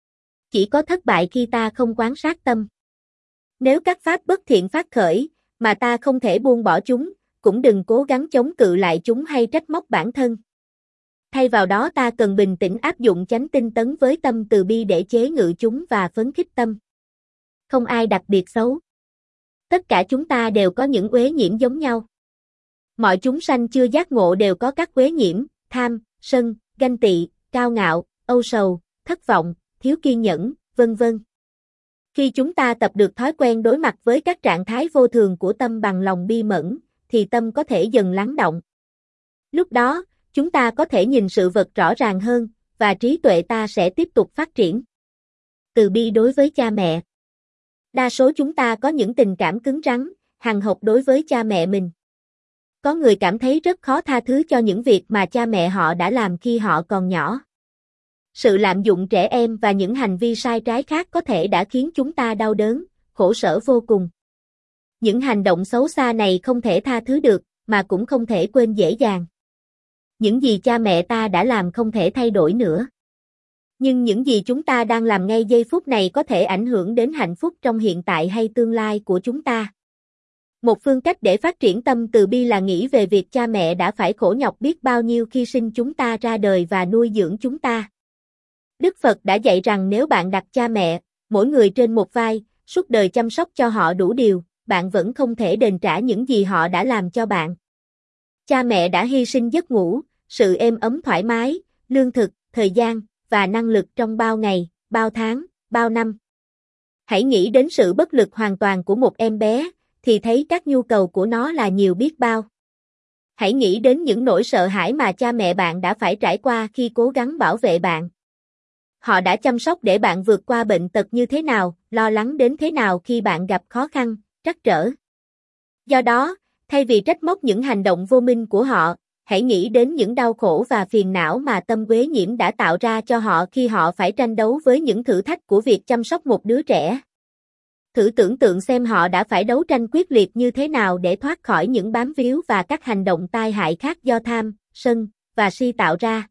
Chỉ có thất bại khi ta không quan sát tâm. Nếu các pháp bất thiện phát khởi, mà ta không thể buông bỏ chúng, cũng đừng cố gắng chống cự lại chúng hay trách móc bản thân. Thay vào đó ta cần bình tĩnh áp dụng chánh tinh tấn với tâm từ bi để chế ngự chúng và phấn khích tâm. Không ai đặc biệt xấu. Tất cả chúng ta đều có những uế nhiễm giống nhau. Mọi chúng sanh chưa giác ngộ đều có các uế nhiễm, tham, sân, ganh tị, cao ngạo, âu sầu, thất vọng, thiếu kiên nhẫn, vân vân. Khi chúng ta tập được thói quen đối mặt với các trạng thái vô thường của tâm bằng lòng bi mẫn, thì tâm có thể dần lắng động. Lúc đó, chúng ta có thể nhìn sự vật rõ ràng hơn, và trí tuệ ta sẽ tiếp tục phát triển. Từ bi đối với cha mẹ. Đa số chúng ta có những tình cảm cứng rắn, hằn học đối với cha mẹ mình. Có người cảm thấy rất khó tha thứ cho những việc mà cha mẹ họ đã làm khi họ còn nhỏ. Sự lạm dụng trẻ em và những hành vi sai trái khác có thể đã khiến chúng ta đau đớn, khổ sở vô cùng. Những hành động xấu xa này không thể tha thứ được, mà cũng không thể quên dễ dàng. Những gì cha mẹ ta đã làm không thể thay đổi nữa. Nhưng những gì chúng ta đang làm ngay giây phút này có thể ảnh hưởng đến hạnh phúc trong hiện tại hay tương lai của chúng ta. Một phương cách để phát triển tâm từ bi là nghĩ về việc cha mẹ đã phải khổ nhọc biết bao nhiêu khi sinh chúng ta ra đời và nuôi dưỡng chúng ta. Đức Phật đã dạy rằng nếu bạn đặt cha mẹ, mỗi người trên một vai, suốt đời chăm sóc cho họ đủ điều, bạn vẫn không thể đền trả những gì họ đã làm cho bạn. Cha mẹ đã hy sinh giấc ngủ, sự êm ấm thoải mái, lương thực, thời gian, và năng lực trong bao ngày, bao tháng, bao năm. Hãy nghĩ đến sự bất lực hoàn toàn của một em bé, thì thấy các nhu cầu của nó là nhiều biết bao. Hãy nghĩ đến những nỗi sợ hãi mà cha mẹ bạn đã phải trải qua khi cố gắng bảo vệ bạn. Họ đã chăm sóc để bạn vượt qua bệnh tật như thế nào, lo lắng đến thế nào khi bạn gặp khó khăn, trắc trở. Do đó, thay vì trách móc những hành động vô minh của họ, hãy nghĩ đến những đau khổ và phiền não mà tâm uế nhiễm đã tạo ra cho họ khi họ phải tranh đấu với những thử thách của việc chăm sóc một đứa trẻ. Thử tưởng tượng xem họ đã phải đấu tranh quyết liệt như thế nào để thoát khỏi những bám víu và các hành động tai hại khác do tham, sân, và si tạo ra.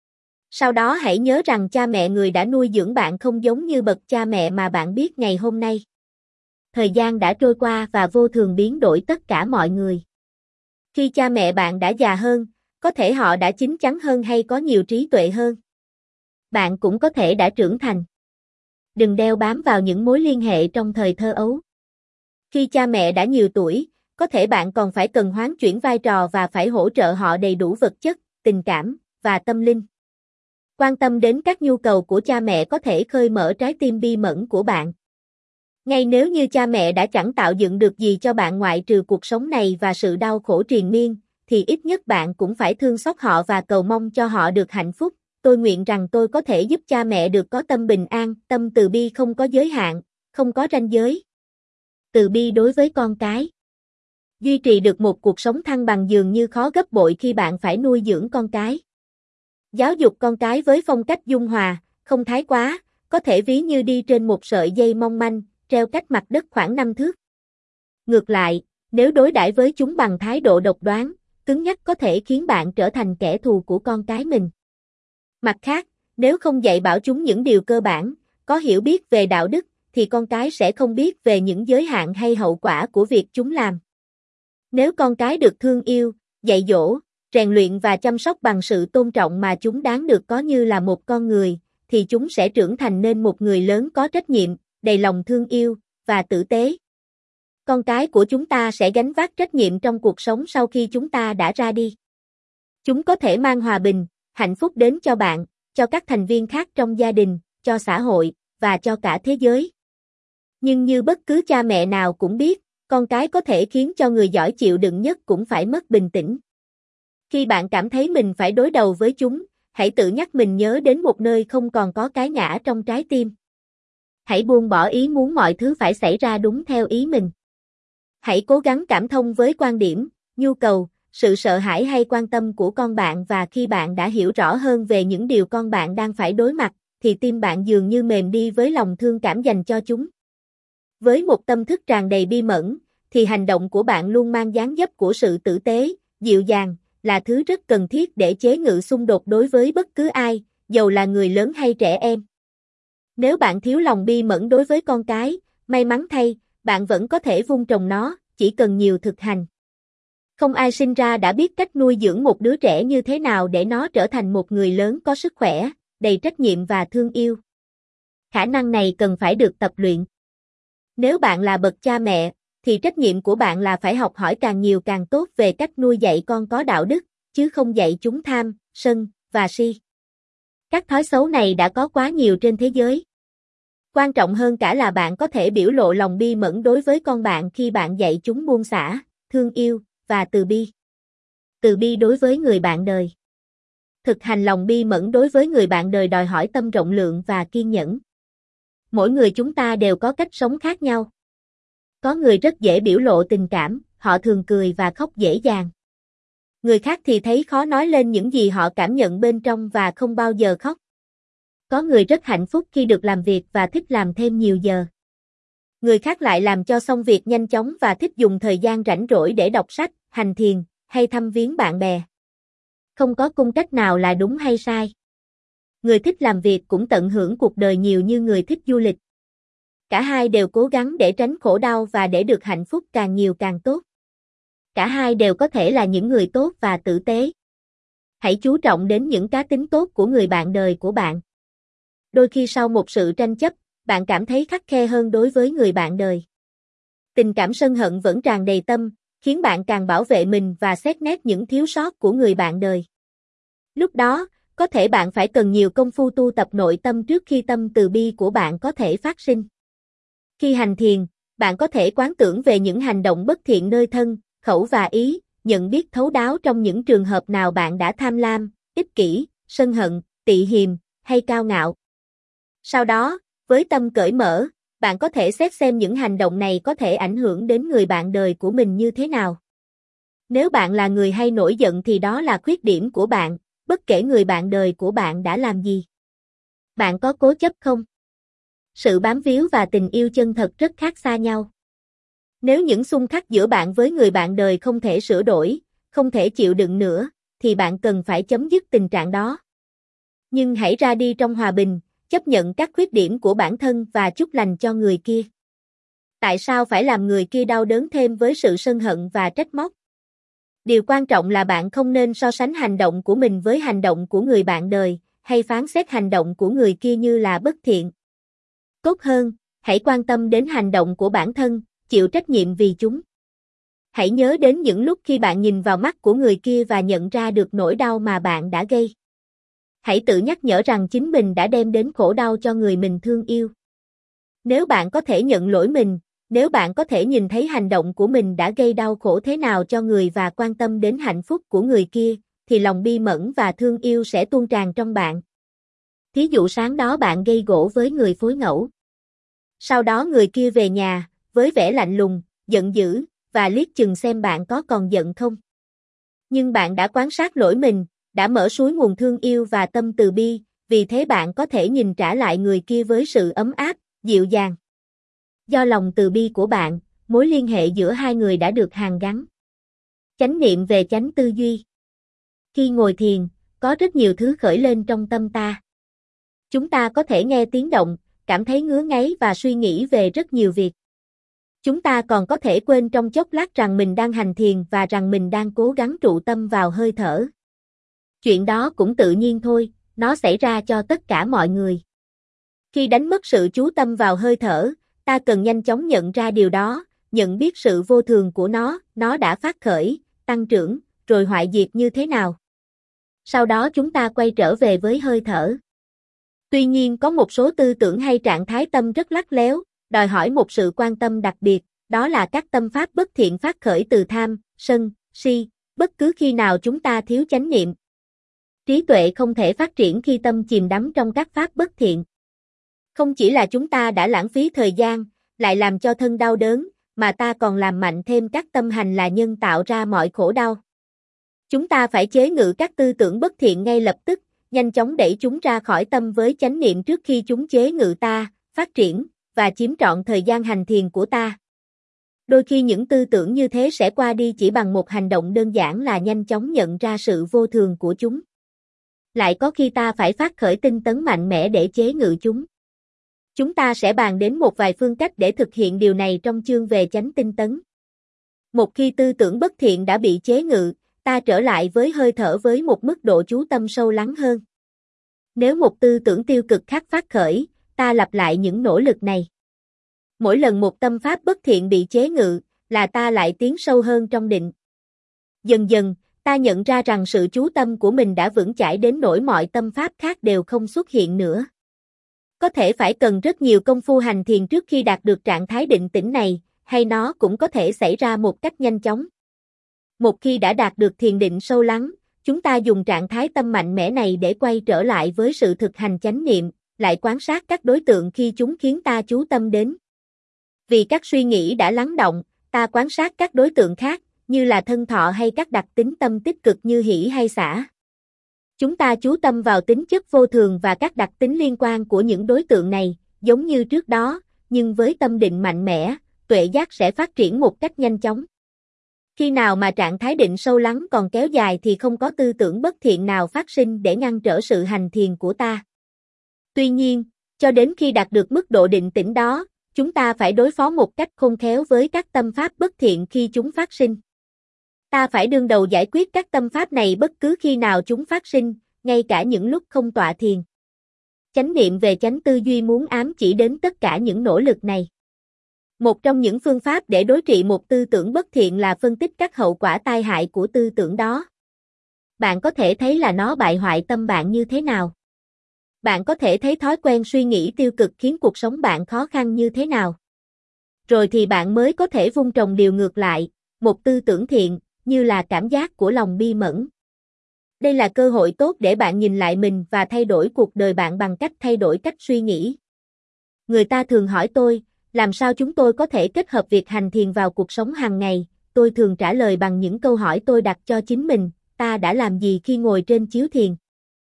Sau đó hãy nhớ rằng cha mẹ người đã nuôi dưỡng bạn không giống như bậc cha mẹ mà bạn biết ngày hôm nay. Thời gian đã trôi qua và vô thường biến đổi tất cả mọi người. Khi cha mẹ bạn đã già hơn, có thể họ đã chín chắn hơn hay có nhiều trí tuệ hơn. Bạn cũng có thể đã trưởng thành. Đừng đeo bám vào những mối liên hệ trong thời thơ ấu. Khi cha mẹ đã nhiều tuổi, có thể bạn còn phải cần hoán chuyển vai trò và phải hỗ trợ họ đầy đủ vật chất, tình cảm, và tâm linh. Quan tâm đến các nhu cầu của cha mẹ có thể khơi mở trái tim bi mẫn của bạn. Ngay nếu như cha mẹ đã chẳng tạo dựng được gì cho bạn ngoại trừ cuộc sống này và sự đau khổ triền miên, thì ít nhất bạn cũng phải thương xót họ và cầu mong cho họ được hạnh phúc. Tôi nguyện rằng tôi có thể giúp cha mẹ được có tâm bình an, tâm từ bi không có giới hạn, không có ranh giới. Từ bi đối với con cái. Duy trì được một cuộc sống thăng bằng dường như khó gấp bội khi bạn phải nuôi dưỡng con cái. Giáo dục con cái với phong cách dung hòa, không thái quá, có thể ví như đi trên một sợi dây mong manh, treo cách mặt đất khoảng năm thước. Ngược lại, nếu đối đãi với chúng bằng thái độ độc đoán, cứng nhắc có thể khiến bạn trở thành kẻ thù của con cái mình. Mặt khác, nếu không dạy bảo chúng những điều cơ bản, có hiểu biết về đạo đức, thì con cái sẽ không biết về những giới hạn hay hậu quả của việc chúng làm. Nếu con cái được thương yêu, dạy dỗ, rèn luyện và chăm sóc bằng sự tôn trọng mà chúng đáng được có như là một con người, thì chúng sẽ trưởng thành nên một người lớn có trách nhiệm, đầy lòng thương yêu, và tử tế. Con cái của chúng ta sẽ gánh vác trách nhiệm trong cuộc sống sau khi chúng ta đã ra đi. Chúng có thể mang hòa bình, hạnh phúc đến cho bạn, cho các thành viên khác trong gia đình, cho xã hội, và cho cả thế giới. Nhưng như bất cứ cha mẹ nào cũng biết, con cái có thể khiến cho người giỏi chịu đựng nhất cũng phải mất bình tĩnh. Khi bạn cảm thấy mình phải đối đầu với chúng, hãy tự nhắc mình nhớ đến một nơi không còn có cái ngã trong trái tim. Hãy buông bỏ ý muốn mọi thứ phải xảy ra đúng theo ý mình. Hãy cố gắng cảm thông với quan điểm, nhu cầu, sự sợ hãi hay quan tâm của con bạn, và khi bạn đã hiểu rõ hơn về những điều con bạn đang phải đối mặt, thì tim bạn dường như mềm đi với lòng thương cảm dành cho chúng. Với một tâm thức tràn đầy bi mẫn, thì hành động của bạn luôn mang dáng dấp của sự tử tế, dịu dàng, là thứ rất cần thiết để chế ngự xung đột đối với bất cứ ai, dầu là người lớn hay trẻ em. Nếu bạn thiếu lòng bi mẫn đối với con cái, may mắn thay, bạn vẫn có thể vun trồng nó, chỉ cần nhiều thực hành. Không ai sinh ra đã biết cách nuôi dưỡng một đứa trẻ như thế nào để nó trở thành một người lớn có sức khỏe, đầy trách nhiệm và thương yêu. Khả năng này cần phải được tập luyện. Nếu bạn là bậc cha mẹ, thì trách nhiệm của bạn là phải học hỏi càng nhiều càng tốt về cách nuôi dạy con có đạo đức, chứ không dạy chúng tham, sân, và si. Các thói xấu này đã có quá nhiều trên thế giới. Quan trọng hơn cả là bạn có thể biểu lộ lòng bi mẫn đối với con bạn khi bạn dạy chúng buông xả, thương yêu, và từ bi. Từ bi đối với người bạn đời. Thực hành lòng bi mẫn đối với người bạn đời đòi hỏi tâm rộng lượng và kiên nhẫn. Mỗi người chúng ta đều có cách sống khác nhau. Có người rất dễ biểu lộ tình cảm, họ thường cười và khóc dễ dàng. Người khác thì thấy khó nói lên những gì họ cảm nhận bên trong và không bao giờ khóc. Có người rất hạnh phúc khi được làm việc và thích làm thêm nhiều giờ. Người khác lại làm cho xong việc nhanh chóng và thích dùng thời gian rảnh rỗi để đọc sách, hành thiền, hay thăm viếng bạn bè. Không có cung cách nào là đúng hay sai. Người thích làm việc cũng tận hưởng cuộc đời nhiều như người thích du lịch. Cả hai đều cố gắng để tránh khổ đau và để được hạnh phúc càng nhiều càng tốt. Cả hai đều có thể là những người tốt và tử tế. Hãy chú trọng đến những cá tính tốt của người bạn đời của bạn. Đôi khi sau một sự tranh chấp, bạn cảm thấy khắt khe hơn đối với người bạn đời. Tình cảm sân hận vẫn tràn đầy tâm, khiến bạn càng bảo vệ mình và xét nét những thiếu sót của người bạn đời. Lúc đó, có thể bạn phải cần nhiều công phu tu tập nội tâm trước khi tâm từ bi của bạn có thể phát sinh. Khi hành thiền, bạn có thể quán tưởng về những hành động bất thiện nơi thân, khẩu và ý, nhận biết thấu đáo trong những trường hợp nào bạn đã tham lam, ích kỷ, sân hận, tị hiềm hay cao ngạo. Sau đó, với tâm cởi mở, bạn có thể xét xem những hành động này có thể ảnh hưởng đến người bạn đời của mình như thế nào. Nếu bạn là người hay nổi giận thì đó là khuyết điểm của bạn, bất kể người bạn đời của bạn đã làm gì. Bạn có cố chấp không? Sự bám víu và tình yêu chân thật rất khác xa nhau. Nếu những xung khắc giữa bạn với người bạn đời không thể sửa đổi, không thể chịu đựng nữa, thì bạn cần phải chấm dứt tình trạng đó. Nhưng hãy ra đi trong hòa bình, chấp nhận các khuyết điểm của bản thân và chúc lành cho người kia. Tại sao phải làm người kia đau đớn thêm với sự sân hận và trách móc? Điều quan trọng là bạn không nên so sánh hành động của mình với hành động của người bạn đời, hay phán xét hành động của người kia như là bất thiện. Tốt hơn, hãy quan tâm đến hành động của bản thân, chịu trách nhiệm vì chúng. Hãy nhớ đến những lúc khi bạn nhìn vào mắt của người kia và nhận ra được nỗi đau mà bạn đã gây. Hãy tự nhắc nhở rằng chính mình đã đem đến khổ đau cho người mình thương yêu. Nếu bạn có thể nhận lỗi mình, nếu bạn có thể nhìn thấy hành động của mình đã gây đau khổ thế nào cho người và quan tâm đến hạnh phúc của người kia, thì lòng bi mẫn và thương yêu sẽ tuôn tràn trong bạn. Thí dụ sáng đó bạn gây gổ với người phối ngẫu. Sau đó người kia về nhà, với vẻ lạnh lùng, giận dữ, và liếc chừng xem bạn có còn giận không. Nhưng bạn đã quan sát lỗi mình, đã mở suối nguồn thương yêu và tâm từ bi, vì thế bạn có thể nhìn trả lại người kia với sự ấm áp, dịu dàng. Do lòng từ bi của bạn, mối liên hệ giữa hai người đã được hàn gắn. Chánh niệm về chánh tư duy. Khi ngồi thiền, có rất nhiều thứ khởi lên trong tâm ta. Chúng ta có thể nghe tiếng động, cảm thấy ngứa ngáy và suy nghĩ về rất nhiều việc. Chúng ta còn có thể quên trong chốc lát rằng mình đang hành thiền và rằng mình đang cố gắng trụ tâm vào hơi thở. Chuyện đó cũng tự nhiên thôi, nó xảy ra cho tất cả mọi người. Khi đánh mất sự chú tâm vào hơi thở, ta cần nhanh chóng nhận ra điều đó, nhận biết sự vô thường của nó, nó đã phát khởi, tăng trưởng, rồi hoại diệt như thế nào. Sau đó chúng ta quay trở về với hơi thở. Tuy nhiên có một số tư tưởng hay trạng thái tâm rất lắt léo, đòi hỏi một sự quan tâm đặc biệt, đó là các tâm pháp bất thiện phát khởi từ tham, sân, si, bất cứ khi nào chúng ta thiếu chánh niệm. Trí tuệ không thể phát triển khi tâm chìm đắm trong các pháp bất thiện. Không chỉ là chúng ta đã lãng phí thời gian, lại làm cho thân đau đớn, mà ta còn làm mạnh thêm các tâm hành là nhân tạo ra mọi khổ đau. Chúng ta phải chế ngự các tư tưởng bất thiện ngay lập tức, nhanh chóng đẩy chúng ra khỏi tâm với chánh niệm trước khi chúng chế ngự ta, phát triển, và chiếm trọn thời gian hành thiền của ta. Đôi khi những tư tưởng như thế sẽ qua đi chỉ bằng một hành động đơn giản là nhanh chóng nhận ra sự vô thường của chúng. Lại có khi ta phải phát khởi tinh tấn mạnh mẽ để chế ngự chúng. Chúng ta sẽ bàn đến một vài phương cách để thực hiện điều này trong chương về chánh tinh tấn. Một khi tư tưởng bất thiện đã bị chế ngự, ta trở lại với hơi thở với một mức độ chú tâm sâu lắng hơn. Nếu một tư tưởng tiêu cực khác phát khởi, ta lặp lại những nỗ lực này. Mỗi lần một tâm pháp bất thiện bị chế ngự, là ta lại tiến sâu hơn trong định. Dần dần, ta nhận ra rằng sự chú tâm của mình đã vững chãi đến nỗi mọi tâm pháp khác đều không xuất hiện nữa. Có thể phải cần rất nhiều công phu hành thiền trước khi đạt được trạng thái định tĩnh này, hay nó cũng có thể xảy ra một cách nhanh chóng. Một khi đã đạt được thiền định sâu lắng, chúng ta dùng trạng thái tâm mạnh mẽ này để quay trở lại với sự thực hành chánh niệm, lại quan sát các đối tượng khi chúng khiến ta chú tâm đến. Vì các suy nghĩ đã lắng động, ta quan sát các đối tượng khác, như là thân thọ hay các đặc tính tâm tích cực như hỷ hay xả. Chúng ta chú tâm vào tính chất vô thường và các đặc tính liên quan của những đối tượng này, giống như trước đó, nhưng với tâm định mạnh mẽ, tuệ giác sẽ phát triển một cách nhanh chóng. Khi nào mà trạng thái định sâu lắng còn kéo dài thì không có tư tưởng bất thiện nào phát sinh để ngăn trở sự hành thiền của ta. Tuy nhiên, cho đến khi đạt được mức độ định tĩnh đó, Chúng ta phải đối phó một cách khôn khéo với các tâm pháp bất thiện khi chúng phát sinh. Ta phải đương đầu giải quyết các tâm pháp này bất cứ khi nào chúng phát sinh, ngay cả những lúc không tọa thiền. Chánh niệm về chánh tư duy muốn ám chỉ đến tất cả những nỗ lực này. Một trong những phương pháp để đối trị một tư tưởng bất thiện là phân tích các hậu quả tai hại của tư tưởng đó. Bạn có thể thấy là nó bại hoại tâm bạn như thế nào. Bạn có thể thấy thói quen suy nghĩ tiêu cực khiến cuộc sống bạn khó khăn như thế nào. Rồi thì bạn mới có thể vun trồng điều ngược lại, một tư tưởng thiện, như là cảm giác của lòng bi mẫn. Đây là cơ hội tốt để bạn nhìn lại mình và thay đổi cuộc đời bạn bằng cách thay đổi cách suy nghĩ. Người ta thường hỏi tôi, làm sao chúng tôi có thể kết hợp việc hành thiền vào cuộc sống hàng ngày? Tôi thường trả lời bằng những câu hỏi tôi đặt cho chính mình, ta đã làm gì khi ngồi trên chiếu thiền?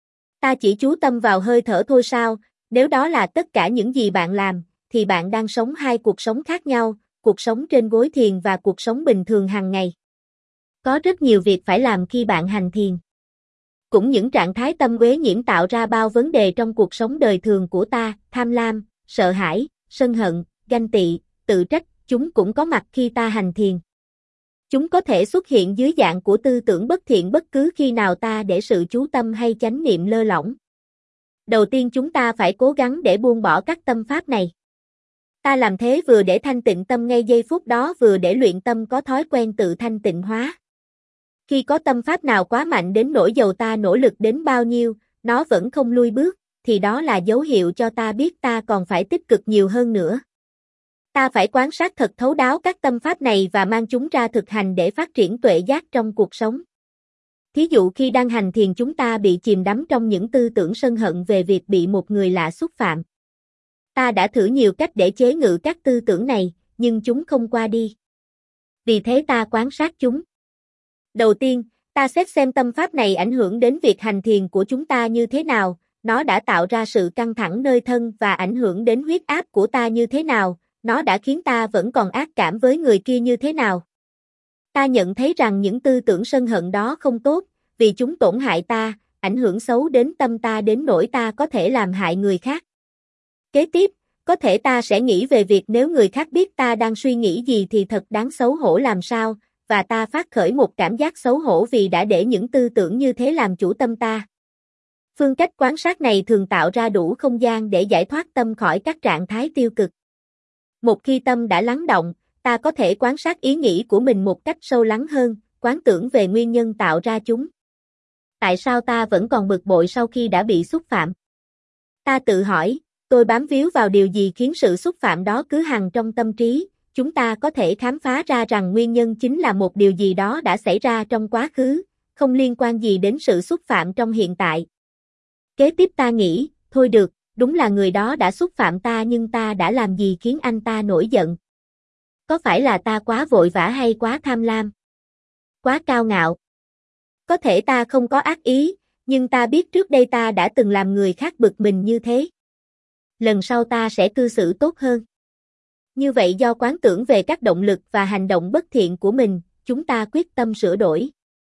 Ta chỉ chú tâm vào hơi thở thôi sao? Nếu đó là tất cả những gì bạn làm, thì bạn đang sống hai cuộc sống khác nhau, cuộc sống trên gối thiền và cuộc sống bình thường hàng ngày. Có rất nhiều việc phải làm khi bạn hành thiền. Cũng những trạng thái tâm uế nhiễm tạo ra bao vấn đề trong cuộc sống đời thường của ta, tham lam, sợ hãi, sân hận, ganh tị, tự trách, chúng cũng có mặt khi ta hành thiền. Chúng có thể xuất hiện dưới dạng của tư tưởng bất thiện bất cứ khi nào ta để sự chú tâm hay chánh niệm lơ lỏng. Đầu tiên chúng ta phải cố gắng để buông bỏ các tâm pháp này. Ta làm thế vừa để thanh tịnh tâm ngay giây phút đó vừa để luyện tâm có thói quen tự thanh tịnh hóa. Khi có tâm pháp nào quá mạnh đến nỗi dầu ta nỗ lực đến bao nhiêu, nó vẫn không lui bước, thì đó là dấu hiệu cho ta biết ta còn phải tích cực nhiều hơn nữa. Ta phải quan sát thật thấu đáo các tâm pháp này và mang chúng ra thực hành để phát triển tuệ giác trong cuộc sống. Thí dụ khi đang hành thiền chúng ta bị chìm đắm trong những tư tưởng sân hận về việc bị một người lạ xúc phạm. Ta đã thử nhiều cách để chế ngự các tư tưởng này, nhưng chúng không qua đi. Vì thế ta quan sát chúng. Đầu tiên, ta xét xem tâm pháp này ảnh hưởng đến việc hành thiền của chúng ta như thế nào, nó đã tạo ra sự căng thẳng nơi thân và ảnh hưởng đến huyết áp của ta như thế nào, nó đã khiến ta vẫn còn ác cảm với người kia như thế nào. Ta nhận thấy rằng những tư tưởng sân hận đó không tốt, vì chúng tổn hại ta, ảnh hưởng xấu đến tâm ta đến nỗi ta có thể làm hại người khác. Kế tiếp, có thể ta sẽ nghĩ về việc nếu người khác biết ta đang suy nghĩ gì thì thật đáng xấu hổ làm sao, và ta phát khởi một cảm giác xấu hổ vì đã để những tư tưởng như thế làm chủ tâm ta. Phương cách quan sát này thường tạo ra đủ không gian để giải thoát tâm khỏi các trạng thái tiêu cực. Một khi tâm đã lắng động, ta có thể quan sát ý nghĩ của mình một cách sâu lắng hơn, quán tưởng về nguyên nhân tạo ra chúng. Tại sao ta vẫn còn bực bội sau khi đã bị xúc phạm? Ta tự hỏi, tôi bám víu vào điều gì khiến sự xúc phạm đó cứ hằn trong tâm trí? Chúng ta có thể khám phá ra rằng nguyên nhân chính là một điều gì đó đã xảy ra trong quá khứ, không liên quan gì đến sự xúc phạm trong hiện tại. Kế tiếp ta nghĩ, thôi được, đúng là người đó đã xúc phạm ta nhưng ta đã làm gì khiến anh ta nổi giận? Có phải là ta quá vội vã hay quá tham lam? Quá cao ngạo? Có thể ta không có ác ý, nhưng ta biết trước đây ta đã từng làm người khác bực mình như thế. Lần sau ta sẽ cư xử tốt hơn. Như vậy do quán tưởng về các động lực và hành động bất thiện của mình, chúng ta quyết tâm sửa đổi.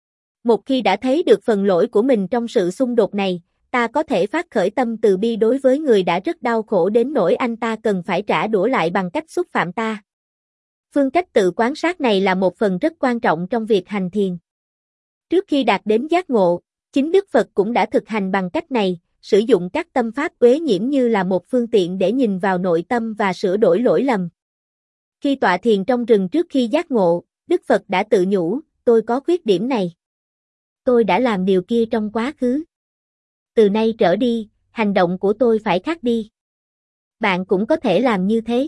Một khi đã thấy được phần lỗi của mình trong sự xung đột này, ta có thể phát khởi tâm từ bi đối với người đã rất đau khổ đến nỗi anh ta cần phải trả đũa lại bằng cách xúc phạm ta. Phương cách tự quan sát này là một phần rất quan trọng trong việc hành thiền. Trước khi đạt đến giác ngộ, chính Đức Phật cũng đã thực hành bằng cách này, sử dụng các tâm pháp uế nhiễm như là một phương tiện để nhìn vào nội tâm và sửa đổi lỗi lầm. Khi tọa thiền trong rừng trước khi giác ngộ, Đức Phật đã tự nhủ, tôi có khuyết điểm này. Tôi đã làm điều kia trong quá khứ. Từ nay trở đi, hành động của tôi phải khác đi. Bạn cũng có thể làm như thế.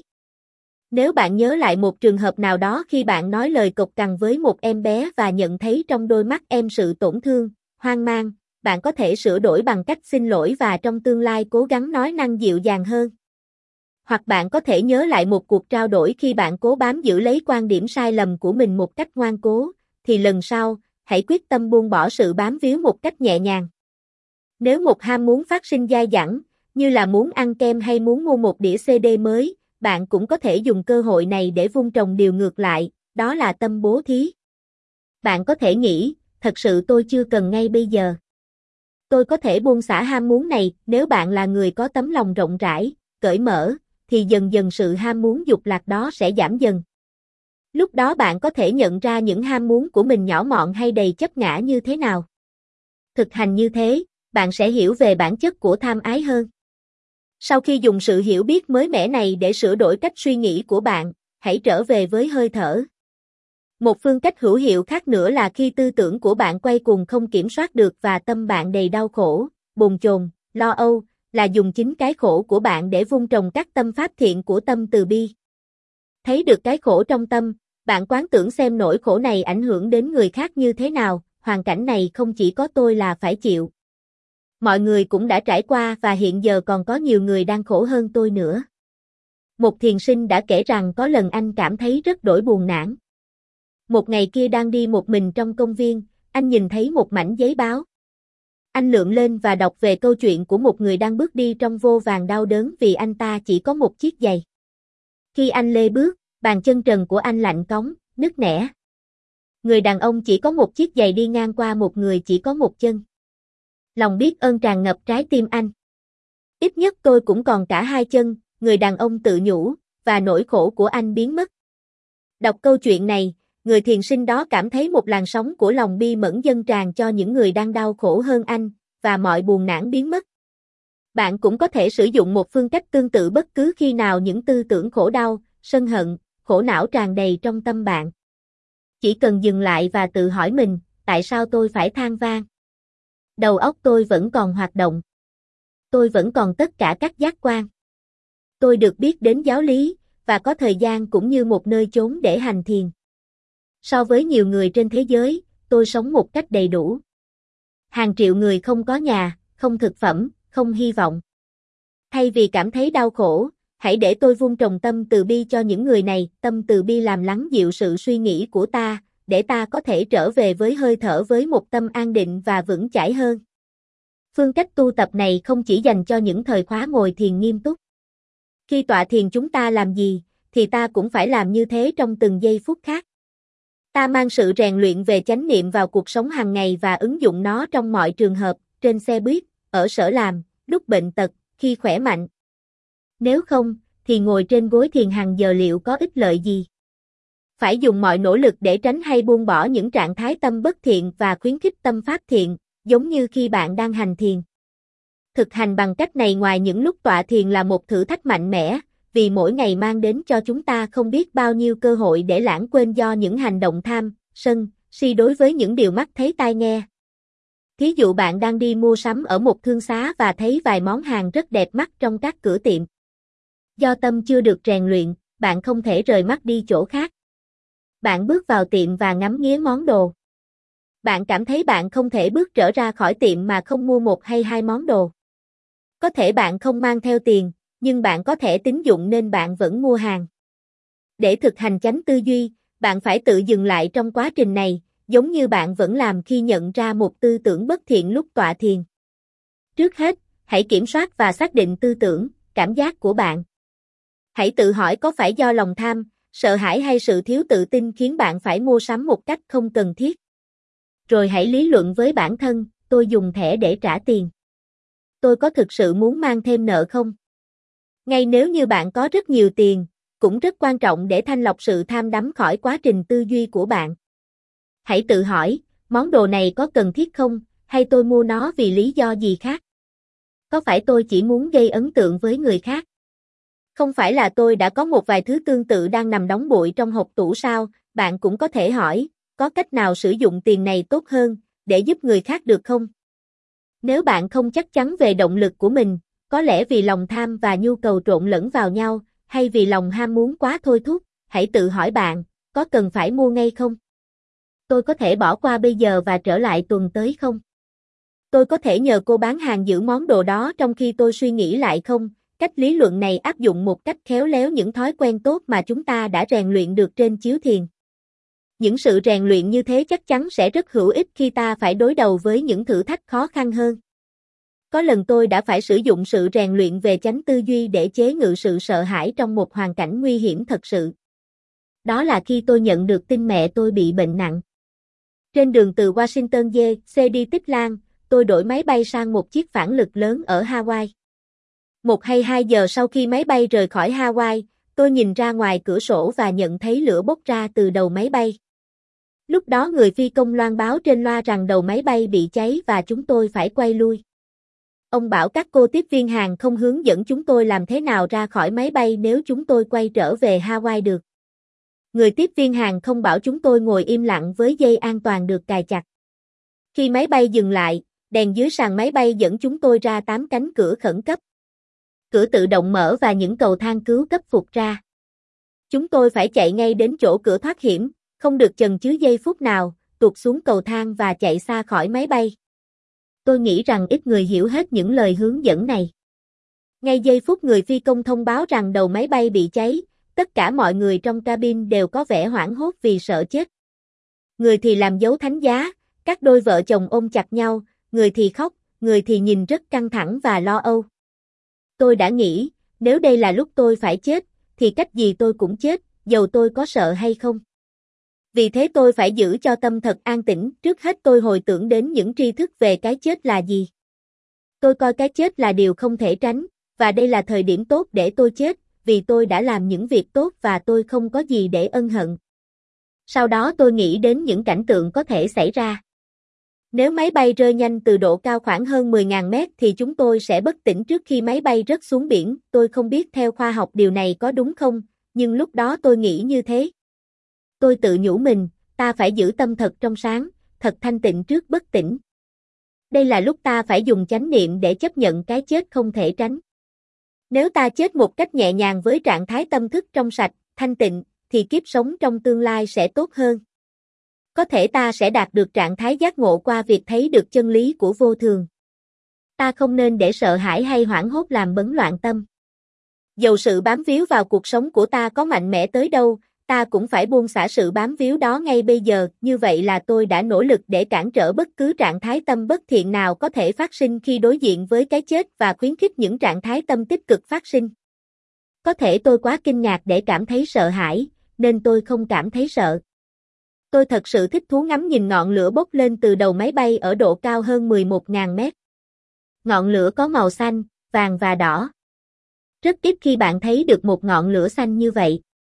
Nếu bạn nhớ lại một trường hợp nào đó khi bạn nói lời cộc cằn với một em bé và nhận thấy trong đôi mắt em sự tổn thương, hoang mang, bạn có thể sửa đổi bằng cách xin lỗi và trong tương lai cố gắng nói năng dịu dàng hơn. Hoặc bạn có thể nhớ lại một cuộc trao đổi khi bạn cố bám giữ lấy quan điểm sai lầm của mình một cách ngoan cố, thì lần sau, hãy quyết tâm buông bỏ sự bám víu một cách nhẹ nhàng. Nếu một ham muốn phát sinh dai dẳng, như là muốn ăn kem hay muốn mua một đĩa xê đê mới, bạn cũng có thể dùng cơ hội này để vun trồng điều ngược lại, đó là tâm bố thí. Bạn có thể nghĩ, thật sự tôi chưa cần ngay bây giờ. Tôi có thể buông xả ham muốn này nếu bạn là người có tấm lòng rộng rãi, cởi mở, thì dần dần sự ham muốn dục lạc đó sẽ giảm dần. Lúc đó bạn có thể nhận ra những ham muốn của mình nhỏ mọn hay đầy chấp ngã như thế nào. Thực hành như thế, bạn sẽ hiểu về bản chất của tham ái hơn. Sau khi dùng sự hiểu biết mới mẻ này để sửa đổi cách suy nghĩ của bạn, hãy trở về với hơi thở. Một phương cách hữu hiệu khác nữa là khi tư tưởng của bạn quay cuồng không kiểm soát được và tâm bạn đầy đau khổ, bồn chồn, lo âu, là dùng chính cái khổ của bạn để vun trồng các tâm pháp thiện của tâm từ bi. Thấy được cái khổ trong tâm, bạn quán tưởng xem nỗi khổ này ảnh hưởng đến người khác như thế nào, hoàn cảnh này không chỉ có tôi là phải chịu. Mọi người cũng đã trải qua và hiện giờ còn có nhiều người đang khổ hơn tôi nữa. Một thiền sinh đã kể rằng có lần anh cảm thấy rất đỗi buồn nản. Một ngày kia đang đi một mình trong công viên, anh nhìn thấy một mảnh giấy báo. Anh lượn lên và đọc về câu chuyện của một người đang bước đi trong vô vàn đau đớn vì anh ta chỉ có một chiếc giày. Khi anh lê bước, bàn chân trần của anh lạnh cóng, nứt nẻ. Người đàn ông chỉ có một chiếc giày đi ngang qua một người chỉ có một chân. Lòng biết ơn tràn ngập trái tim anh. Ít nhất tôi cũng còn cả hai chân, người đàn ông tự nhủ, và nỗi khổ của anh biến mất. Đọc câu chuyện này, người thiền sinh đó cảm thấy một làn sóng của lòng bi mẫn dâng tràn cho những người đang đau khổ hơn anh, và mọi buồn nản biến mất. Bạn cũng có thể sử dụng một phương cách tương tự bất cứ khi nào những tư tưởng khổ đau, sân hận, khổ não tràn đầy trong tâm bạn. Chỉ cần dừng lại và tự hỏi mình, tại sao tôi phải than van? Đầu óc tôi vẫn còn hoạt động. Tôi vẫn còn tất cả các giác quan. Tôi được biết đến giáo lý, và có thời gian cũng như một nơi chốn để hành thiền. So với nhiều người trên thế giới, tôi sống một cách đầy đủ. Hàng triệu người không có nhà, không thực phẩm, không hy vọng. Thay vì cảm thấy đau khổ, hãy để tôi vun trồng tâm từ bi cho những người này, tâm từ bi làm lắng dịu sự suy nghĩ của ta, để ta có thể trở về với hơi thở với một tâm an định và vững chãi hơn. Phương cách tu tập này không chỉ dành cho những thời khóa ngồi thiền nghiêm túc. Khi tọa thiền chúng ta làm gì, thì ta cũng phải làm như thế trong từng giây phút khác. Ta mang sự rèn luyện về chánh niệm vào cuộc sống hàng ngày và ứng dụng nó trong mọi trường hợp, trên xe buýt, ở sở làm, lúc bệnh tật, khi khỏe mạnh. Nếu không, thì ngồi trên gối thiền hàng giờ liệu có ích lợi gì? Phải dùng mọi nỗ lực để tránh hay buông bỏ những trạng thái tâm bất thiện và khuyến khích tâm pháp thiện, giống như khi bạn đang hành thiền. Thực hành bằng cách này ngoài những lúc tọa thiền là một thử thách mạnh mẽ, vì mỗi ngày mang đến cho chúng ta không biết bao nhiêu cơ hội để lãng quên do những hành động tham, sân, si đối với những điều mắt thấy tai nghe. Thí dụ bạn đang đi mua sắm ở một thương xá và thấy vài món hàng rất đẹp mắt trong các cửa tiệm. Do tâm chưa được rèn luyện, bạn không thể rời mắt đi chỗ khác. Bạn bước vào tiệm và ngắm nghía món đồ. Bạn cảm thấy bạn không thể bước trở ra khỏi tiệm mà không mua một hay hai món đồ. Có thể bạn không mang theo tiền, nhưng bạn có thể tín dụng nên bạn vẫn mua hàng. Để thực hành chánh tư duy, bạn phải tự dừng lại trong quá trình này, giống như bạn vẫn làm khi nhận ra một tư tưởng bất thiện lúc tọa thiền. Trước hết, hãy kiểm soát và xác định tư tưởng, cảm giác của bạn. Hãy tự hỏi có phải do lòng tham, sợ hãi hay sự thiếu tự tin khiến bạn phải mua sắm một cách không cần thiết. Rồi hãy lý luận với bản thân, tôi dùng thẻ để trả tiền. Tôi có thực sự muốn mang thêm nợ không? Ngay nếu như bạn có rất nhiều tiền, cũng rất quan trọng để thanh lọc sự tham đắm khỏi quá trình tư duy của bạn. Hãy tự hỏi, món đồ này có cần thiết không, hay tôi mua nó vì lý do gì khác? Có phải tôi chỉ muốn gây ấn tượng với người khác? Không phải là tôi đã có một vài thứ tương tự đang nằm đóng bụi trong hộc tủ sao? Bạn cũng có thể hỏi, có cách nào sử dụng tiền này tốt hơn, để giúp người khác được không? Nếu bạn không chắc chắn về động lực của mình, có lẽ vì lòng tham và nhu cầu trộn lẫn vào nhau, hay vì lòng ham muốn quá thôi thúc, hãy tự hỏi bạn, có cần phải mua ngay không? Tôi có thể bỏ qua bây giờ và trở lại tuần tới không? Tôi có thể nhờ cô bán hàng giữ món đồ đó trong khi tôi suy nghĩ lại không? Cách lý luận này áp dụng một cách khéo léo những thói quen tốt mà chúng ta đã rèn luyện được trên chiếu thiền. Những sự rèn luyện như thế chắc chắn sẽ rất hữu ích khi ta phải đối đầu với những thử thách khó khăn hơn. Có lần tôi đã phải sử dụng sự rèn luyện về chánh tư duy để chế ngự sự sợ hãi trong một hoàn cảnh nguy hiểm thật sự. Đó là khi tôi nhận được tin mẹ tôi bị bệnh nặng. Trên đường từ Washington D C đi Tích Lan, tôi đổi máy bay sang một chiếc phản lực lớn ở Hawaii. Một hay hai giờ sau khi máy bay rời khỏi Hawaii, tôi nhìn ra ngoài cửa sổ và nhận thấy lửa bốc ra từ đầu máy bay. Lúc đó người phi công loan báo trên loa rằng đầu máy bay bị cháy và chúng tôi phải quay lui. Ông bảo các cô tiếp viên hàng không hướng dẫn chúng tôi làm thế nào ra khỏi máy bay nếu chúng tôi quay trở về Hawaii được. Người tiếp viên hàng không bảo chúng tôi ngồi im lặng với dây an toàn được cài chặt. Khi máy bay dừng lại, đèn dưới sàn máy bay dẫn chúng tôi ra tám cánh cửa khẩn cấp. Cửa tự động mở và những cầu thang cứu cấp phụt ra. Chúng tôi phải chạy ngay đến chỗ cửa thoát hiểm, không được chần chừ giây phút nào, tuột xuống cầu thang và chạy xa khỏi máy bay. Tôi nghĩ rằng ít người hiểu hết những lời hướng dẫn này. Ngay giây phút người phi công thông báo rằng đầu máy bay bị cháy, tất cả mọi người trong cabin đều có vẻ hoảng hốt vì sợ chết. Người thì làm dấu thánh giá, các đôi vợ chồng ôm chặt nhau, người thì khóc, người thì nhìn rất căng thẳng và lo âu. Tôi đã nghĩ, nếu đây là lúc tôi phải chết, thì cách gì tôi cũng chết, dầu tôi có sợ hay không. Vì thế tôi phải giữ cho tâm thật an tĩnh, trước hết tôi hồi tưởng đến những tri thức về cái chết là gì. Tôi coi cái chết là điều không thể tránh, và đây là thời điểm tốt để tôi chết, vì tôi đã làm những việc tốt và tôi không có gì để ân hận. Sau đó tôi nghĩ đến những cảnh tượng có thể xảy ra. Nếu máy bay rơi nhanh từ độ cao khoảng hơn mười nghìn mét thì chúng tôi sẽ bất tỉnh trước khi máy bay rớt xuống biển. Tôi không biết theo khoa học điều này có đúng không, nhưng lúc đó tôi nghĩ như thế. Tôi tự nhủ mình, ta phải giữ tâm thật trong sáng, thật thanh tịnh trước bất tỉnh. Đây là lúc ta phải dùng chánh niệm để chấp nhận cái chết không thể tránh. Nếu ta chết một cách nhẹ nhàng với trạng thái tâm thức trong sạch, thanh tịnh, thì kiếp sống trong tương lai sẽ tốt hơn. Có thể ta sẽ đạt được trạng thái giác ngộ qua việc thấy được chân lý của vô thường. Ta không nên để sợ hãi hay hoảng hốt làm bấn loạn tâm. Dầu sự bám víu vào cuộc sống của ta có mạnh mẽ tới đâu, ta cũng phải buông xả sự bám víu đó ngay bây giờ. Như vậy là tôi đã nỗ lực để cản trở bất cứ trạng thái tâm bất thiện nào có thể phát sinh khi đối diện với cái chết và khuyến khích những trạng thái tâm tích cực phát sinh. Có thể tôi quá kinh ngạc để cảm thấy sợ hãi, nên tôi không cảm thấy sợ. Tôi thật sự thích thú ngắm nhìn ngọn lửa bốc lên từ đầu máy bay ở độ cao hơn mười một nghìn mét. Ngọn lửa có màu xanh, vàng và đỏ. Rất ít khi bạn thấy được một ngọn lửa xanh như vậy.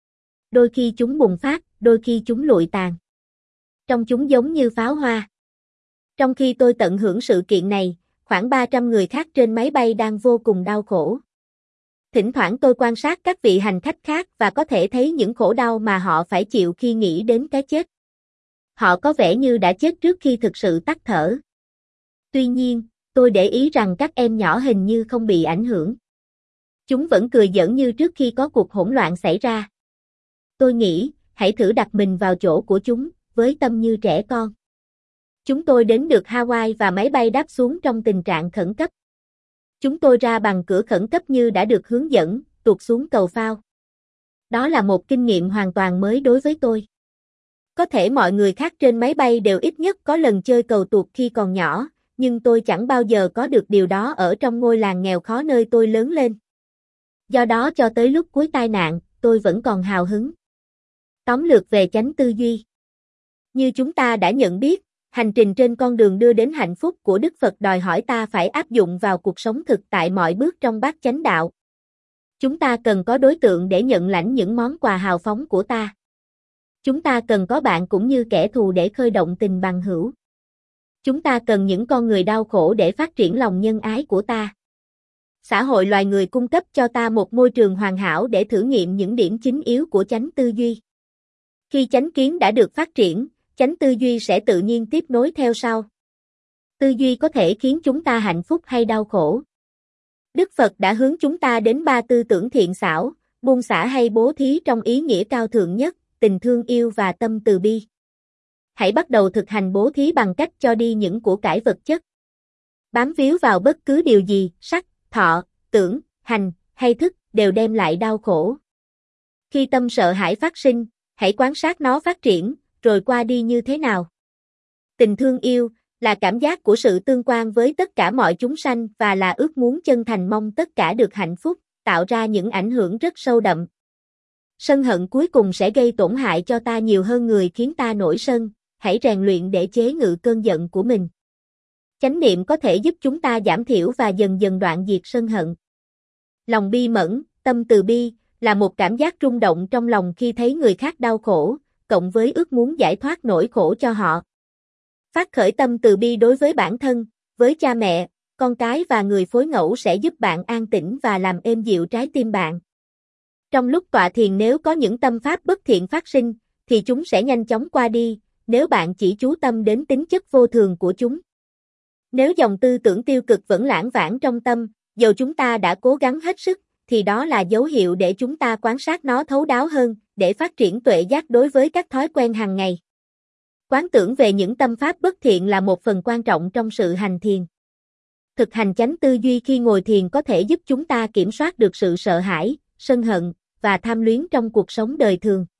Đôi khi chúng bùng phát, đôi khi chúng lụi tàn. Trông chúng giống như pháo hoa. Trong khi tôi tận hưởng sự kiện này, khoảng ba trăm người khác trên máy bay đang vô cùng đau khổ. Thỉnh thoảng tôi quan sát các vị hành khách khác và có thể thấy những khổ đau mà họ phải chịu khi nghĩ đến cái chết. Họ có vẻ như đã chết trước khi thực sự tắt thở. Tuy nhiên, tôi để ý rằng các em nhỏ hình như không bị ảnh hưởng. Chúng vẫn cười giỡn như trước khi có cuộc hỗn loạn xảy ra. Tôi nghĩ, hãy thử đặt mình vào chỗ của chúng, với tâm như trẻ con. Chúng tôi đến được Hawaii và máy bay đáp xuống trong tình trạng khẩn cấp. Chúng tôi ra bằng cửa khẩn cấp như đã được hướng dẫn, tuột xuống cầu phao. Đó là một kinh nghiệm hoàn toàn mới đối với tôi. Có thể mọi người khác trên máy bay đều ít nhất có lần chơi cầu tuột khi còn nhỏ, nhưng tôi chẳng bao giờ có được điều đó ở trong ngôi làng nghèo khó nơi tôi lớn lên. Do đó cho tới lúc cuối tai nạn, tôi vẫn còn hào hứng. Tóm lược về chánh tư duy. Như chúng ta đã nhận biết, hành trình trên con đường đưa đến hạnh phúc của Đức Phật đòi hỏi ta phải áp dụng vào cuộc sống thực tại mọi bước trong bát chánh đạo. Chúng ta cần có đối tượng để nhận lãnh những món quà hào phóng của ta. Chúng ta cần có bạn cũng như kẻ thù để khơi động tình bằng hữu. Chúng ta cần những con người đau khổ để phát triển lòng nhân ái của ta. Xã hội loài người cung cấp cho ta một môi trường hoàn hảo để thử nghiệm những điểm chính yếu của chánh tư duy. Khi chánh kiến đã được phát triển, chánh tư duy sẽ tự nhiên tiếp nối theo sau. Tư duy có thể khiến chúng ta hạnh phúc hay đau khổ. Đức Phật đã hướng chúng ta đến ba tư tưởng thiện xảo, buông xả hay bố thí trong ý nghĩa cao thượng nhất, tình thương yêu và tâm từ bi. Hãy bắt đầu thực hành bố thí bằng cách cho đi những của cải vật chất. Bám víu vào bất cứ điều gì, sắc, thọ, tưởng, hành, hay thức, đều đem lại đau khổ. Khi tâm sợ hãi phát sinh, hãy quan sát nó phát triển, rồi qua đi như thế nào. Tình thương yêu là cảm giác của sự tương quan với tất cả mọi chúng sanh và là ước muốn chân thành mong tất cả được hạnh phúc, tạo ra những ảnh hưởng rất sâu đậm. Sân hận cuối cùng sẽ gây tổn hại cho ta nhiều hơn người khiến ta nổi sân, hãy rèn luyện để chế ngự cơn giận của mình. Chánh niệm có thể giúp chúng ta giảm thiểu và dần dần đoạn diệt sân hận. Lòng bi mẫn, tâm từ bi, là một cảm giác rung động trong lòng khi thấy người khác đau khổ, cộng với ước muốn giải thoát nỗi khổ cho họ. Phát khởi tâm từ bi đối với bản thân, với cha mẹ, con cái và người phối ngẫu sẽ giúp bạn an tĩnh và làm êm dịu trái tim bạn. Trong lúc tọa thiền nếu có những tâm pháp bất thiện phát sinh, thì chúng sẽ nhanh chóng qua đi, nếu bạn chỉ chú tâm đến tính chất vô thường của chúng. Nếu dòng tư tưởng tiêu cực vẫn lảng vảng trong tâm, dầu chúng ta đã cố gắng hết sức, thì đó là dấu hiệu để chúng ta quan sát nó thấu đáo hơn, để phát triển tuệ giác đối với các thói quen hàng ngày. Quán tưởng về những tâm pháp bất thiện là một phần quan trọng trong sự hành thiền. Thực hành chánh tư duy khi ngồi thiền có thể giúp chúng ta kiểm soát được sự sợ hãi, sân hận và tham luyến trong cuộc sống đời thường.